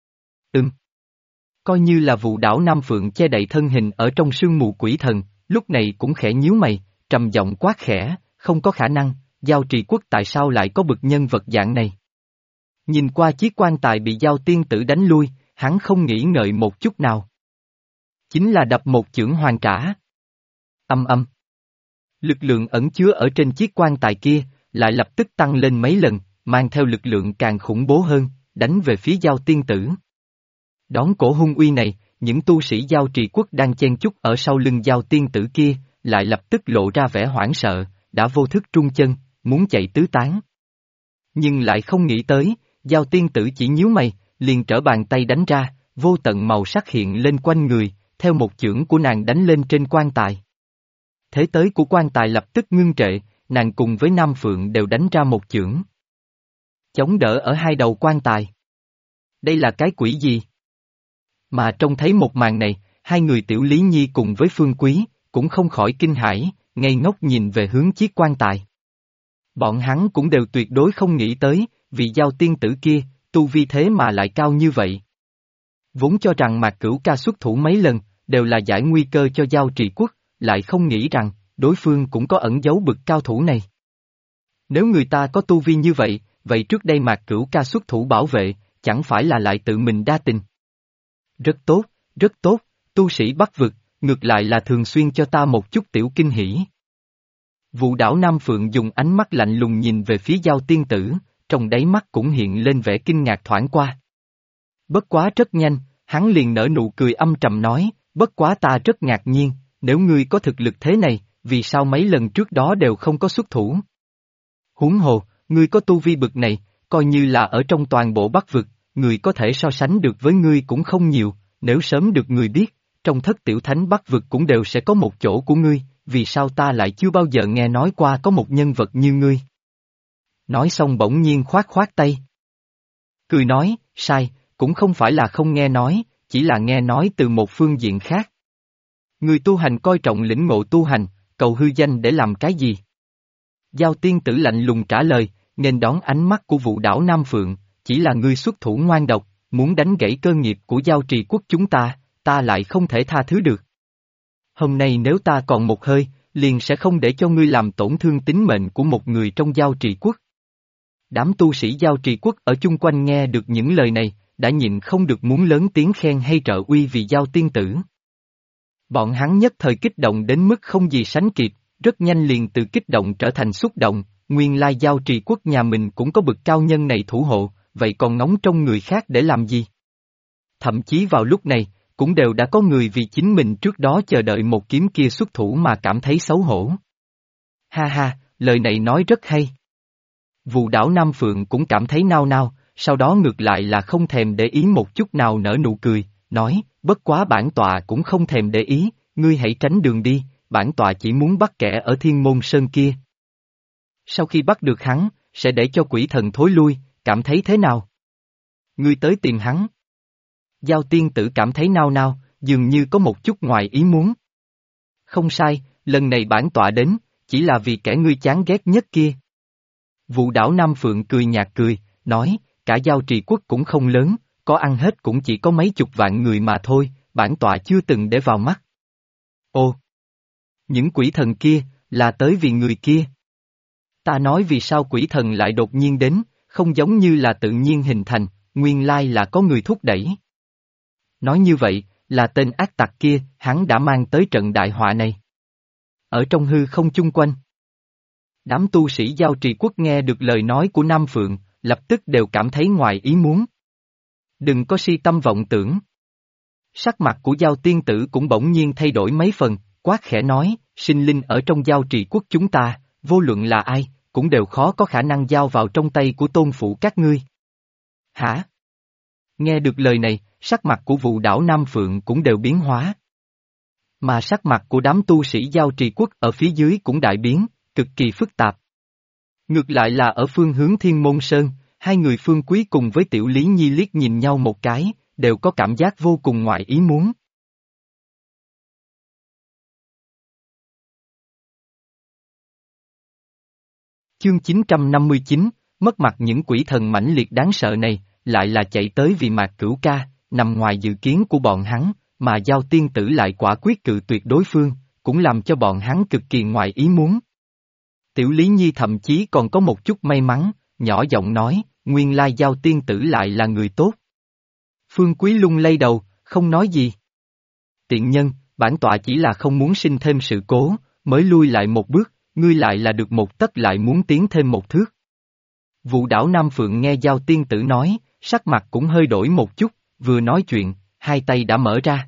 Coi như là Vụ Đảo Nam Phượng che đậy thân hình ở trong sương mù quỷ thần, lúc này cũng khẽ nhíu mày, trầm giọng quát khẽ, không có khả năng, Giao Trì Quốc tại sao lại có bực nhân vật dạng này? Nhìn qua chiếc quan tài bị Giao tiên tử đánh lui, hắn không nghĩ ngợi một chút nào. Chính là đập một chưởng hoàn trả. Âm âm. Lực lượng ẩn chứa ở trên chiếc quan tài kia, lại lập tức tăng lên mấy lần, mang theo lực lượng càng khủng bố hơn, đánh về phía Giao tiên tử. Đón cổ hung uy này, những tu sĩ Giao Trì Quốc đang chen chúc ở sau lưng Giao tiên tử kia, lại lập tức lộ ra vẻ hoảng sợ, đã vô thức trung chân, muốn chạy tứ tán. Nhưng lại không nghĩ tới, Giao tiên tử chỉ nhíu mày, liền trở bàn tay đánh ra, vô tận màu sắc hiện lên quanh người, theo một chưởng của nàng đánh lên trên quan tài. Thế tới của quan tài lập tức ngưng trệ, nàng cùng với Nam Phượng đều đánh ra một chưởng. Chống đỡ ở hai đầu quan tài. Đây là cái quỷ gì? Mà trông thấy một màn này, hai người Tiểu Lý Nhi cùng với Phương Quý, cũng không khỏi kinh hãi, ngây ngốc nhìn về hướng chiếc quan tài. Bọn hắn cũng đều tuyệt đối không nghĩ tới, vì Giao tiên tử kia, tu vi thế mà lại cao như vậy. Vốn cho rằng Mạc Cửu Ca xuất thủ mấy lần, đều là giải nguy cơ cho Giao Trì Quốc, lại không nghĩ rằng, đối phương cũng có ẩn giấu bực cao thủ này. Nếu người ta có tu vi như vậy, vậy trước đây Mạc Cửu Ca xuất thủ bảo vệ, chẳng phải là lại tự mình đa tình. Rất tốt, tu sĩ Bắc vực, ngược lại là thường xuyên cho ta một chút tiểu kinh hỉ. Vụ Đảo Nam Phượng dùng ánh mắt lạnh lùng nhìn về phía Giao tiên tử, trong đáy mắt cũng hiện lên vẻ kinh ngạc thoáng qua. Bất quá rất nhanh, hắn liền nở nụ cười âm trầm nói, bất quá ta rất ngạc nhiên, nếu ngươi có thực lực thế này, vì sao mấy lần trước đó đều không có xuất thủ? Huống hồ, ngươi có tu vi bực này, coi như là ở trong toàn bộ Bắc vực, người có thể so sánh được với ngươi cũng không nhiều, nếu sớm được người biết, trong thất tiểu thánh Bắc vực cũng đều sẽ có một chỗ của ngươi, vì sao ta lại chưa bao giờ nghe nói qua có một nhân vật như ngươi? Nói xong bỗng nhiên khoát khoát tay. Cười nói, sai, cũng không phải là không nghe nói, chỉ là nghe nói từ một phương diện khác. Người tu hành coi trọng lĩnh ngộ tu hành, cầu hư danh để làm cái gì? Giao tiên tử lạnh lùng trả lời, nên đón ánh mắt của Vũ đảo Nam Phượng, chỉ là ngươi xuất thủ ngoan độc, muốn đánh gãy cơ nghiệp của Giao Trì quốc chúng ta lại không thể tha thứ được. Hôm nay nếu ta còn một hơi, liền sẽ không để cho ngươi làm tổn thương tính mệnh của một người trong Giao Trì quốc. Đám tu sĩ Giao Trì quốc ở chung quanh nghe được những lời này, đã nhịn không được muốn lớn tiếng khen hay trợ uy vì Giao tiên tử. Bọn hắn nhất thời kích động đến mức không gì sánh kịp, rất nhanh liền từ kích động trở thành xúc động, nguyên lai Giao Trì quốc nhà mình cũng có bậc cao nhân này thủ hộ, vậy còn ngóng trông người khác để làm gì? Thậm chí vào lúc này, cũng đều đã có người vì chính mình trước đó chờ đợi một kiếm kia xuất thủ mà cảm thấy xấu hổ. Ha ha, lời này nói rất hay. Vũ đảo Nam Phượng cũng cảm thấy nao nao, sau đó ngược lại là không thèm để ý một chút nào nở nụ cười, nói, bất quá bản tọa cũng không thèm để ý, ngươi hãy tránh đường đi, bản tọa chỉ muốn bắt kẻ ở Thiên Môn Sơn kia. Sau khi bắt được hắn, sẽ để cho quỷ thần thối lui, cảm thấy thế nào? Ngươi tới tìm hắn. Giao tiên tử cảm thấy nao nao, dường như có một chút ngoài ý muốn. Không sai, lần này bản tọa đến, chỉ là vì kẻ ngươi chán ghét nhất kia. Vũ đảo Nam Phượng cười nhạt cười, nói, cả Giao Trì quốc cũng không lớn, có ăn hết cũng chỉ có mấy chục vạn người mà thôi, bản tọa chưa từng để vào mắt. Ồ! Những quỷ thần kia, là tới vì người kia. Ta nói vì sao quỷ thần lại đột nhiên đến, không giống như là tự nhiên hình thành, nguyên lai là có người thúc đẩy. Nói như vậy, là tên ác tặc kia, hắn đã mang tới trận đại họa này. Ở trong hư không chung quanh. Đám tu sĩ Giao Trì quốc nghe được lời nói của Nam Phượng, lập tức đều cảm thấy ngoài ý muốn. Đừng có si tâm vọng tưởng. Sắc mặt của Giao tiên tử cũng bỗng nhiên thay đổi mấy phần, quát khẽ nói, sinh linh ở trong Giao Trì quốc chúng ta, vô luận là ai, cũng đều khó có khả năng giao vào trong tay của tôn phụ các ngươi. Hả? Nghe được lời này, sắc mặt của Vũ đảo Nam Phượng cũng đều biến hóa. Mà sắc mặt của đám tu sĩ Giao Trì quốc ở phía dưới cũng đại biến, cực kỳ phức tạp. Ngược lại là ở phương hướng Thiên Môn Sơn, hai người Phương Quý cùng với Tiểu Lý Nhi liếc nhìn nhau một cái, đều có cảm giác vô cùng ngoại ý muốn. Chương 959, mất mặt những quỷ thần mãnh liệt đáng sợ này, lại là chạy tới vì Mạc Cửu Ca, nằm ngoài dự kiến của bọn hắn, mà Giao tiên tử lại quả quyết cự tuyệt đối phương, cũng làm cho bọn hắn cực kỳ ngoài ý muốn. Tiểu Lý Nhi thậm chí còn có một chút may mắn, nhỏ giọng nói, nguyên lai Giao tiên tử lại là người tốt. Phương Quý lung lay đầu, không nói gì. Tiện nhân, bản tọa chỉ là không muốn sinh thêm sự cố, mới lui lại một bước, ngươi lại là được một tấc lại muốn tiến thêm một thước. Vũ đảo Nam Phượng nghe Giao tiên tử nói, sắc mặt cũng hơi đổi một chút, vừa nói chuyện, hai tay đã mở ra.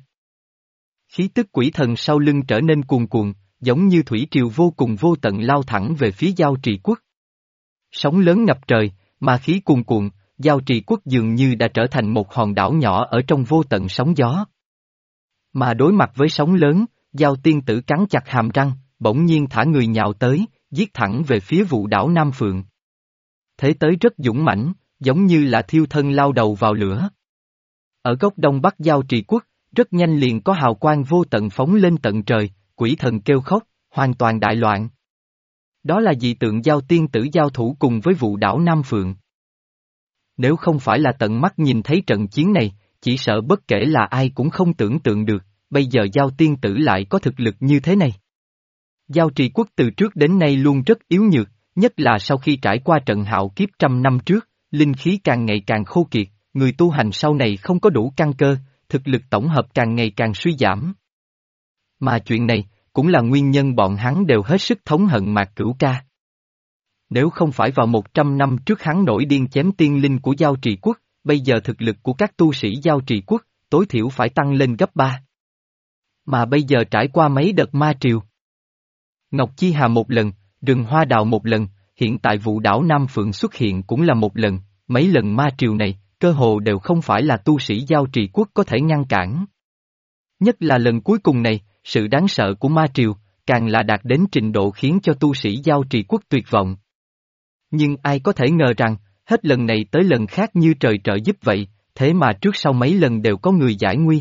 Khí tức quỷ thần sau lưng trở nên cuồn cuộn, giống như thủy triều vô cùng vô tận lao thẳng về phía Giao Trì quốc. Sóng lớn ngập trời, mà khí cuồn cuộn, Giao Trì quốc dường như đã trở thành một hòn đảo nhỏ ở trong vô tận sóng gió. Mà đối mặt với sóng lớn, Giao tiên tử cắn chặt hàm răng, bỗng nhiên thả người nhào tới, giết thẳng về phía Vũ đảo Nam Phượng. Thế tới rất dũng mãnh, giống như là thiêu thân lao đầu vào lửa. Ở góc đông bắc Giao Trì quốc, rất nhanh liền có hào quang vô tận phóng lên tận trời, quỷ thần kêu khóc, hoàn toàn đại loạn. Đó là dị tượng Giao tiên tử giao thủ cùng với Vũ đảo Nam Phượng. Nếu không phải là tận mắt nhìn thấy trận chiến này, chỉ sợ bất kể là ai cũng không tưởng tượng được, bây giờ Giao tiên tử lại có thực lực như thế này. Giao Trì quốc từ trước đến nay luôn rất yếu nhược, nhất là sau khi trải qua trận hạo kiếp trăm năm trước, linh khí càng ngày càng khô kiệt, người tu hành sau này không có đủ căn cơ, thực lực tổng hợp càng ngày càng suy giảm. Mà chuyện này, cũng là nguyên nhân bọn hắn đều hết sức thống hận Mạc Cửu Ca. Nếu không phải vào 100 năm trước hắn nổi điên chém tiên linh của Giao Trì quốc, bây giờ thực lực của các tu sĩ Giao Trì quốc, tối thiểu phải tăng lên gấp 3. Mà bây giờ trải qua mấy đợt ma triều. Ngọc Chi Hà một lần, rừng hoa đào một lần, hiện tại vụ đảo Nam Phượng xuất hiện cũng là một lần, mấy lần ma triều này, cơ hồ đều không phải là tu sĩ Giao Trì Quốc có thể ngăn cản. Nhất là lần cuối cùng này, sự đáng sợ của ma triều, càng là đạt đến trình độ khiến cho tu sĩ Giao Trì Quốc tuyệt vọng. Nhưng ai có thể ngờ rằng, hết lần này tới lần khác như trời trợ giúp vậy, thế mà trước sau mấy lần đều có người giải nguy.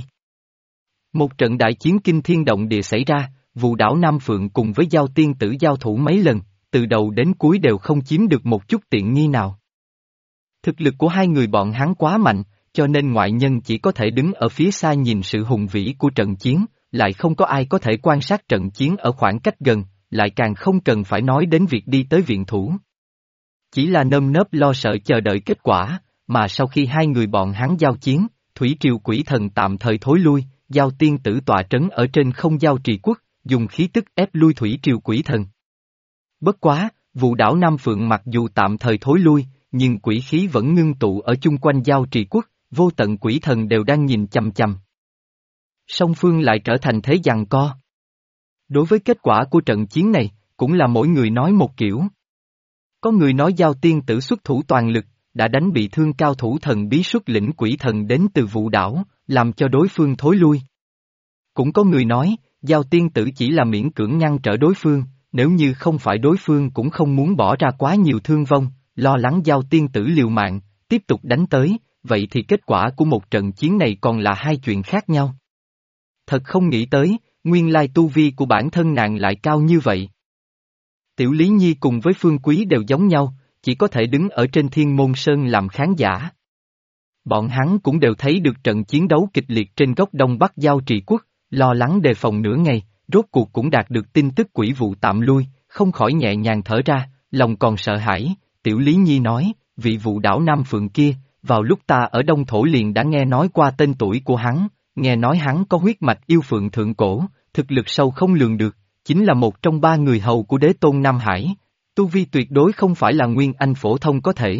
Một trận đại chiến kinh thiên động địa xảy ra, vụ đảo Nam Phượng cùng với Giao Tiên Tử giao thủ mấy lần, từ đầu đến cuối đều không chiếm được một chút tiện nghi nào. Thực lực của hai người bọn hắn quá mạnh, cho nên ngoại nhân chỉ có thể đứng ở phía xa nhìn sự hùng vĩ của trận chiến, lại không có ai có thể quan sát trận chiến ở khoảng cách gần, lại càng không cần phải nói đến việc đi tới viện thủ. Chỉ là nơm nớp lo sợ chờ đợi kết quả, mà sau khi hai người bọn hắn giao chiến, Thủy Triều Quỷ Thần tạm thời thối lui, Giao Tiên Tử tọa trấn ở trên không Giao Trì Quốc, dùng khí tức ép lui Thủy Triều Quỷ Thần. Bất quá, vụ đảo Nam Phượng mặc dù tạm thời thối lui, nhưng quỷ khí vẫn ngưng tụ ở chung quanh Giao Trì Quốc, vô tận quỷ thần đều đang nhìn chằm chằm. Song phương lại trở thành thế giằng co. Đối với kết quả của trận chiến này, cũng là mỗi người nói một kiểu. Có người nói Giao Tiên Tử xuất thủ toàn lực, đã đánh bị thương cao thủ thần bí xuất lĩnh quỷ thần đến từ vụ đảo, làm cho đối phương thối lui. Cũng có người nói, Giao Tiên Tử chỉ là miễn cưỡng ngăn trở đối phương, nếu như không phải đối phương cũng không muốn bỏ ra quá nhiều thương vong, lo lắng Giao Tiên Tử liều mạng, tiếp tục đánh tới, vậy thì kết quả của một trận chiến này còn là hai chuyện khác nhau. Thật không nghĩ tới, nguyên lai tu vi của bản thân nàng lại cao như vậy. Tiểu Lý Nhi cùng với Phương Quý đều giống nhau, chỉ có thể đứng ở trên Thiên Môn Sơn làm khán giả. Bọn hắn cũng đều thấy được trận chiến đấu kịch liệt trên góc Đông Bắc Giao Trì Quốc, lo lắng đề phòng nửa ngày, rốt cuộc cũng đạt được tin tức quỷ vụ tạm lui, không khỏi nhẹ nhàng thở ra, lòng còn sợ hãi. Tiểu Lý Nhi nói, vị vụ đảo Nam Phượng kia, vào lúc ta ở Đông Thổ liền đã nghe nói qua tên tuổi của hắn, nghe nói hắn có huyết mạch yêu phượng thượng cổ, thực lực sâu không lường được, chính là một trong ba người hầu của đế tôn Nam Hải, tu vi tuyệt đối không phải là nguyên anh phổ thông có thể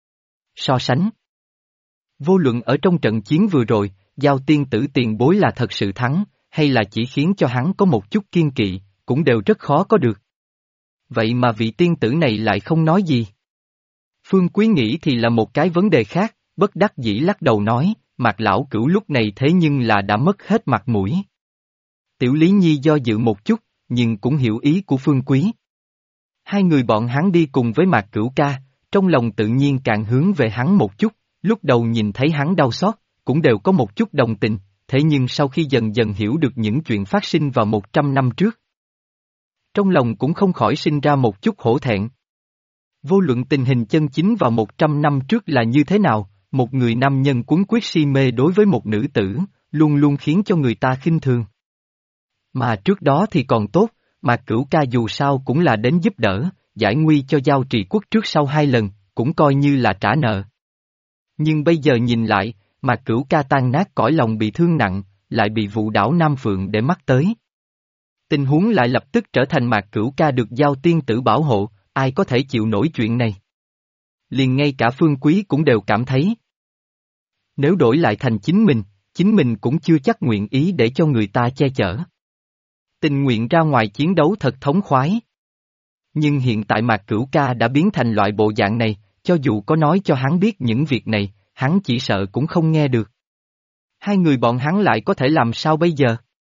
so sánh. Vô luận ở trong trận chiến vừa rồi, Giao Tiên Tử tiền bối là thật sự thắng, hay là chỉ khiến cho hắn có một chút kiên kỵ, cũng đều rất khó có được. Vậy mà vị tiên tử này lại không nói gì. Phương Quý nghĩ thì là một cái vấn đề khác, bất đắc dĩ lắc đầu nói, Mạc lão cửu lúc này thế nhưng là đã mất hết mặt mũi. Tiểu Lý Nhi do dự một chút, nhưng cũng hiểu ý của Phương Quý. Hai người bọn hắn đi cùng với Mạc Cửu ca, trong lòng tự nhiên càng hướng về hắn một chút, lúc đầu nhìn thấy hắn đau xót, cũng đều có một chút đồng tình, thế nhưng sau khi dần dần hiểu được những chuyện phát sinh vào 100 năm trước, trong lòng cũng không khỏi sinh ra một chút hổ thẹn. Vô luận tình hình chân chính vào 100 năm trước là như thế nào, một người nam nhân cuốn quyết si mê đối với một nữ tử, luôn luôn khiến cho người ta khinh thường. Mà trước đó thì còn tốt, mà Cửu ca dù sao cũng là đến giúp đỡ, giải nguy cho Giao Trì Quốc trước sau hai lần, cũng coi như là trả nợ. Nhưng bây giờ nhìn lại, mà Cửu ca tan nát cõi lòng bị thương nặng, lại bị vụ đảo Nam Phượng để mắt tới. Tình huống lại lập tức trở thành Mạc Cửu ca được Giao Tiên Tử bảo hộ, ai có thể chịu nổi chuyện này. Liền ngay cả Phương Quý cũng đều cảm thấy. Nếu đổi lại thành chính mình cũng chưa chắc nguyện ý để cho người ta che chở. Tình nguyện ra ngoài chiến đấu thật thống khoái. Nhưng hiện tại Mạc Cửu ca đã biến thành loại bộ dạng này, cho dù có nói cho hắn biết những việc này, hắn chỉ sợ cũng không nghe được. Hai người bọn hắn lại có thể làm sao bây giờ?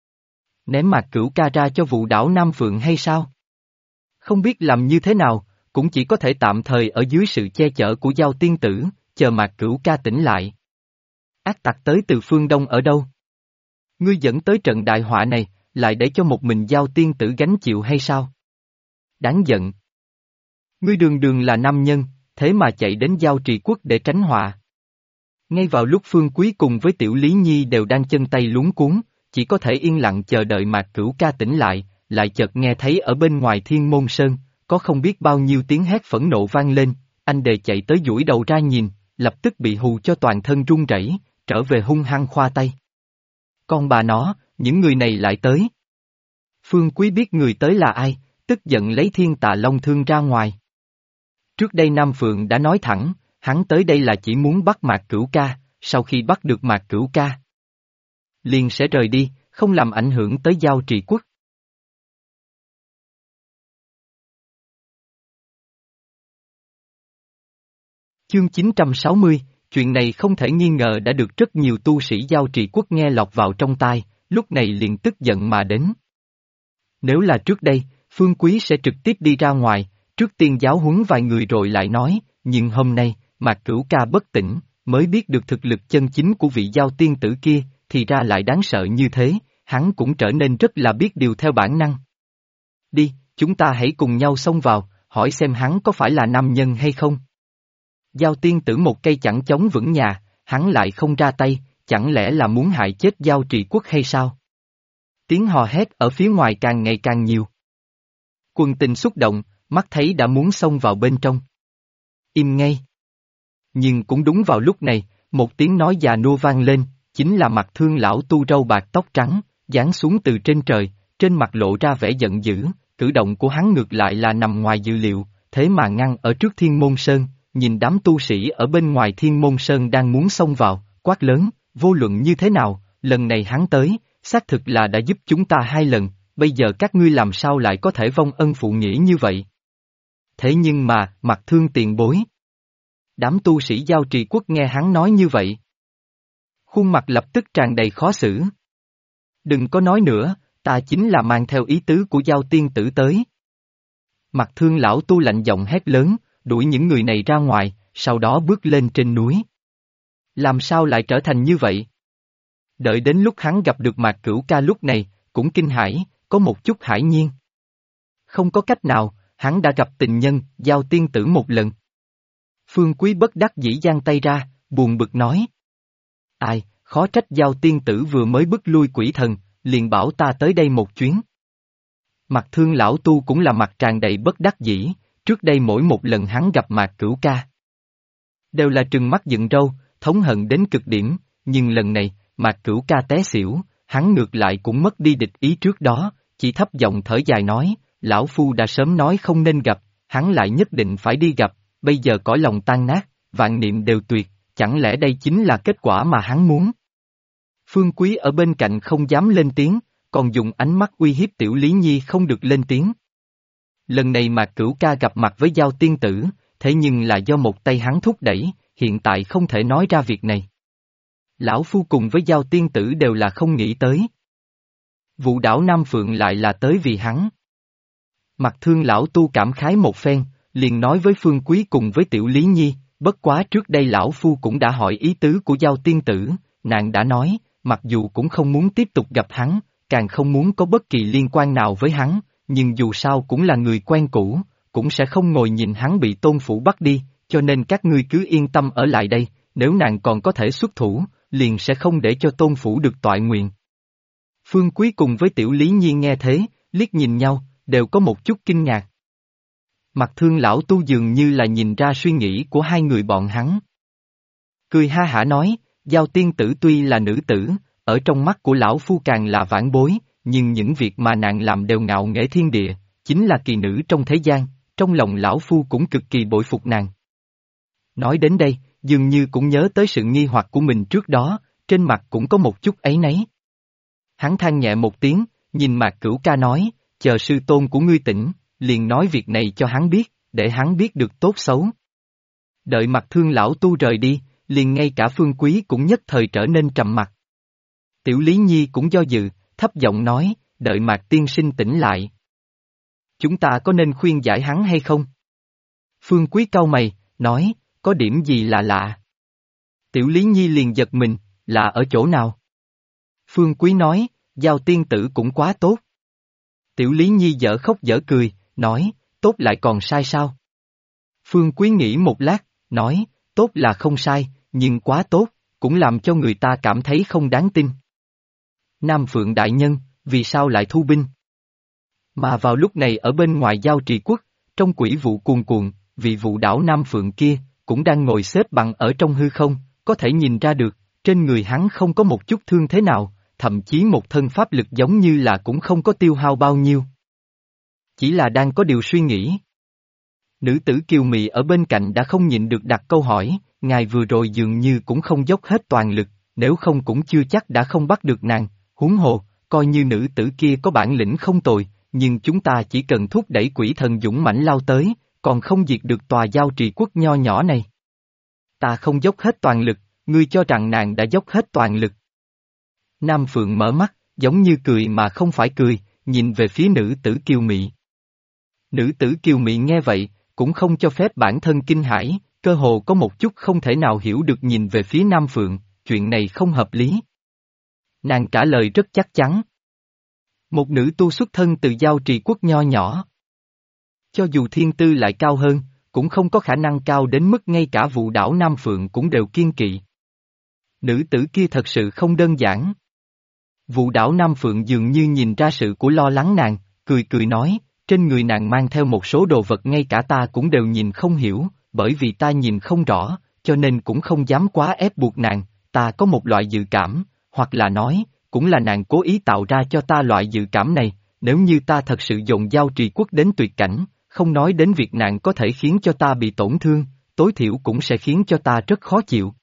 Ném Mạc Cửu ca ra cho vụ đảo Nam Phượng hay sao? Không biết làm như thế nào, cũng chỉ có thể tạm thời ở dưới sự che chở của Giao Tiên Tử, chờ Mạc Cửu ca tỉnh lại. Ác tặc tới từ phương Đông ở đâu? Ngươi dẫn tới trận đại họa này, lại để cho một mình Giao Tiên Tử gánh chịu hay sao? Đáng giận. Ngươi đường đường là nam nhân, thế mà chạy đến Giao Trì Quốc để tránh họa. Ngay vào lúc Phương Quý cùng với Tiểu Lý Nhi đều đang chân tay luống cuống, chỉ có thể yên lặng chờ đợi Mạc Cửu ca tỉnh lại chợt nghe thấy ở bên ngoài Thiên Môn Sơn, có không biết bao nhiêu tiếng hét phẫn nộ vang lên, anh đề chạy tới duỗi đầu ra nhìn, lập tức bị hù cho toàn thân run rẩy, trở về hung hăng khoa tay. Con bà nó, những người này lại tới. Phương Quý biết người tới là ai, tức giận lấy Thiên Tà Long Thương ra ngoài. Trước đây Nam Phượng đã nói thẳng, hắn tới đây là chỉ muốn bắt Mạc Cửu ca, sau khi bắt được Mạc Cửu ca, liền sẽ rời đi, không làm ảnh hưởng tới Giao Trì Quốc. Chương 960, chuyện này không thể nghi ngờ đã được rất nhiều tu sĩ giao trì quốc nghe lọt vào trong tai, lúc này liền tức giận mà đến. Nếu là trước đây, Phương Quý sẽ trực tiếp đi ra ngoài, trước tiên giáo huấn vài người rồi lại nói, nhưng hôm nay, Mạc Cửu Ca bất tỉnh, mới biết được thực lực chân chính của vị giao tiên tử kia, thì ra lại đáng sợ như thế, hắn cũng trở nên rất là biết điều theo bản năng. Đi, chúng ta hãy cùng nhau xông vào, hỏi xem hắn có phải là nam nhân hay không. Giao tiên tử một cây chẳng chống vững nhà, hắn lại không ra tay, chẳng lẽ là muốn hại chết giao trì quốc hay sao? Tiếng hò hét ở phía ngoài càng ngày càng nhiều. Quân tình xúc động, mắt thấy đã muốn xông vào bên trong. Im ngay. Nhưng cũng đúng vào lúc này, một tiếng nói già nua vang lên, chính là Mặt Thương lão tu râu bạc tóc trắng, giáng xuống từ trên trời, trên mặt lộ ra vẻ giận dữ, cử động của hắn ngược lại là nằm ngoài dự liệu, thế mà ngăn ở trước Thiên Môn Sơn, nhìn đám tu sĩ ở bên ngoài Thiên Môn Sơn đang muốn xông vào, quát lớn, vô luận như thế nào, lần này hắn tới, xác thực là đã giúp chúng ta 2 lần, bây giờ các ngươi làm sao lại có thể vong ân phụ nghĩa như vậy? Thế nhưng mà, Mặt Thương tiền bối. Đám tu sĩ giao trì quốc nghe hắn nói như vậy. Khuôn mặt lập tức tràn đầy khó xử. Đừng có nói nữa, ta chính là mang theo ý tứ của giao tiên tử tới. Mặt Thương lão tu lạnh giọng hét lớn, đuổi những người này ra ngoài, sau đó bước lên trên núi. Làm sao lại trở thành như vậy? Đợi đến lúc hắn gặp được Mạc Cửu Ca lúc này, cũng kinh hãi, có một chút hãi nhiên. Không có cách nào, hắn đã gặp tình nhân, giao tiên tử một lần. Phương Quý bất đắc dĩ giang tay ra, buồn bực nói. Ai, khó trách giao tiên tử vừa mới bức lui quỷ thần, liền bảo ta tới đây một chuyến. Mặt Thương lão tu cũng là mặt tràn đầy bất đắc dĩ, trước đây mỗi một lần hắn gặp Mạc Cửu Ca đều là trừng mắt dựng râu, thống hận đến cực điểm, nhưng lần này, Mạc Cửu Ca té xỉu, hắn ngược lại cũng mất đi địch ý trước đó, chỉ thấp giọng thở dài nói, lão phu đã sớm nói không nên gặp, hắn lại nhất định phải đi gặp, bây giờ cõi lòng tan nát, vạn niệm đều tuyệt, chẳng lẽ đây chính là kết quả mà hắn muốn? Phương Quý ở bên cạnh không dám lên tiếng, còn dùng ánh mắt uy hiếp Tiểu Lý Nhi không được lên tiếng. Lần này Mạc Cửu Ca gặp mặt với giao tiên tử, thế nhưng là do một tay hắn thúc đẩy, hiện tại không thể nói ra việc này. Lão phu cùng với giao tiên tử đều là không nghĩ tới. Vụ đảo Nam Phượng lại là tới vì hắn. Mặt Thương lão tu cảm khái một phen, liền nói với Phương Quý cùng với Tiểu Lý Nhi, bất quá trước đây lão phu cũng đã hỏi ý tứ của giao tiên tử, nàng đã nói, mặc dù cũng không muốn tiếp tục gặp hắn, càng không muốn có bất kỳ liên quan nào với hắn, nhưng dù sao cũng là người quen cũ, cũng sẽ không ngồi nhìn hắn bị Tôn phủ bắt đi, cho nên các ngươi cứ yên tâm ở lại đây, nếu nàng còn có thể xuất thủ, liền sẽ không để cho Tôn phủ được toại nguyện. Phương Quý cùng với Tiểu Lý Nhi nghe thế, liếc nhìn nhau, đều có một chút kinh ngạc. Mặt Thương lão tu dường như là nhìn ra suy nghĩ của hai người bọn hắn. Cười ha hả nói, giao tiên tử tuy là nữ tử, ở trong mắt của lão phu càng là vãn bối, nhưng những việc mà nàng làm đều ngạo nghễ thiên địa, chính là kỳ nữ trong thế gian, trong lòng lão phu cũng cực kỳ bội phục nàng. Nói đến đây, dường như cũng nhớ tới sự nghi hoặc của mình trước đó, trên mặt cũng có một chút áy náy. Hắn than nhẹ một tiếng, nhìn Mạc Cửu Ca nói, chờ sư tôn của ngươi tỉnh, liền nói việc này cho hắn biết, để hắn biết được tốt xấu. Đợi Mặt Thương lão tu rời đi, liền ngay cả Phương Quý cũng nhất thời trở nên trầm mặc. Tiểu Lý Nhi cũng do dự, thấp giọng nói, đợi Mạc tiên sinh tỉnh lại. Chúng ta có nên khuyên giải hắn hay không? Phương Quý cau mày, nói, có điểm gì là lạ? Tiểu Lý Nhi liền giật mình, là ở chỗ nào? Phương Quý nói, giao tiên tử cũng quá tốt. Tiểu Lý Nhi dở khóc dở cười, nói, tốt lại còn sai sao? Phương Quý nghĩ một lát, nói, tốt là không sai, nhưng quá tốt, cũng làm cho người ta cảm thấy không đáng tin. Nam Phượng đại nhân, vì sao lại thu binh? Mà vào lúc này ở bên ngoài giao trì quốc, trong quỷ vụ cuồn cuộn, vị vụ đảo Nam Phượng kia, cũng đang ngồi xếp bằng ở trong hư không, có thể nhìn ra được, trên người hắn không có một chút thương thế nào, thậm chí một thân pháp lực giống như là cũng không có tiêu hao bao nhiêu. Chỉ là đang có điều suy nghĩ. Nữ tử kiều mị ở bên cạnh đã không nhịn được đặt câu hỏi, ngài vừa rồi dường như cũng không dốc hết toàn lực, nếu không cũng chưa chắc đã không bắt được nàng, huống hồ, coi như nữ tử kia có bản lĩnh không tồi, nhưng chúng ta chỉ cần thúc đẩy quỷ thần dũng mãnh lao tới, còn không diệt được tòa giao trì quốc nho nhỏ này. Ta không dốc hết toàn lực, ngươi cho rằng nàng đã dốc hết toàn lực. Nam Phượng mở mắt, giống như cười mà không phải cười, nhìn về phía nữ tử kiều mị. Nữ tử kiều mị nghe vậy, cũng không cho phép bản thân kinh hãi, cơ hồ có một chút không thể nào hiểu được nhìn về phía Nam Phượng, chuyện này không hợp lý. Nàng trả lời rất chắc chắn. Một nữ tu xuất thân từ giao trì quốc nho nhỏ. Cho dù thiên tư lại cao hơn, cũng không có khả năng cao đến mức ngay cả Vũ Đảo Nam Phượng cũng đều kiêng kỵ. Nữ tử kia thật sự không đơn giản. Vũ Đảo Nam Phượng dường như nhìn ra sự của lo lắng nàng, cười cười nói, trên người nàng mang theo một số đồ vật ngay cả ta cũng đều nhìn không hiểu, bởi vì ta nhìn không rõ, cho nên cũng không dám quá ép buộc nàng, ta có một loại dự cảm, hoặc là nói, cũng là nàng cố ý tạo ra cho ta loại dự cảm này, nếu như ta thật sự dồn giao trì quốc đến tuyệt cảnh, không nói đến việc nàng có thể khiến cho ta bị tổn thương, tối thiểu cũng sẽ khiến cho ta rất khó chịu.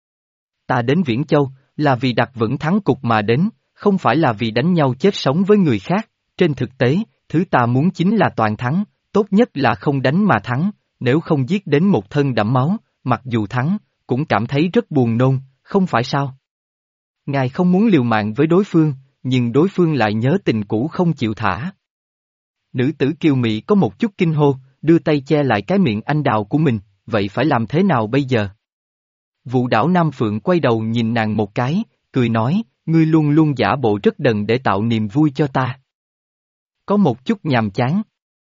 Ta đến Viễn Châu, là vì đặt vững thắng cục mà đến, không phải là vì đánh nhau chết sống với người khác, trên thực tế, thứ ta muốn chính là toàn thắng, tốt nhất là không đánh mà thắng, nếu không giết đến một thân đẫm máu, mặc dù thắng, cũng cảm thấy rất buồn nôn, không phải sao? Ngài không muốn liều mạng với đối phương, nhưng đối phương lại nhớ tình cũ không chịu thả. Nữ tử kiều mị có một chút kinh hô, đưa tay che lại cái miệng anh đào của mình, vậy phải làm thế nào bây giờ? Vũ Đảo Nam Phượng quay đầu nhìn nàng một cái, cười nói, ngươi luôn luôn giả bộ rất đần để tạo niềm vui cho ta. Có một chút nhàm chán.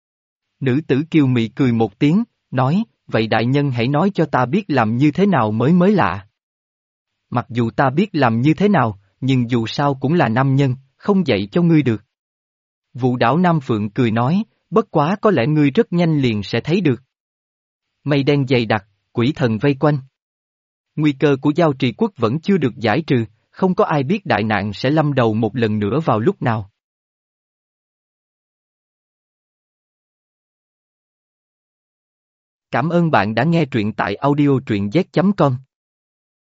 Nữ tử kiều mị cười một tiếng, nói, vậy đại nhân hãy nói cho ta biết làm như thế nào mới mới lạ. Mặc dù ta biết làm như thế nào, nhưng dù sao cũng là nam nhân, không dạy cho ngươi được. Vũ Đảo Nam Phượng cười nói, bất quá có lẽ ngươi rất nhanh liền sẽ thấy được. Mây đen dày đặc, quỷ thần vây quanh. Nguy cơ của giao trì quốc vẫn chưa được giải trừ, không có ai biết đại nạn sẽ lâm đầu một lần nữa vào lúc nào. Cảm ơn bạn đã nghe truyện tại audio truyện z.com.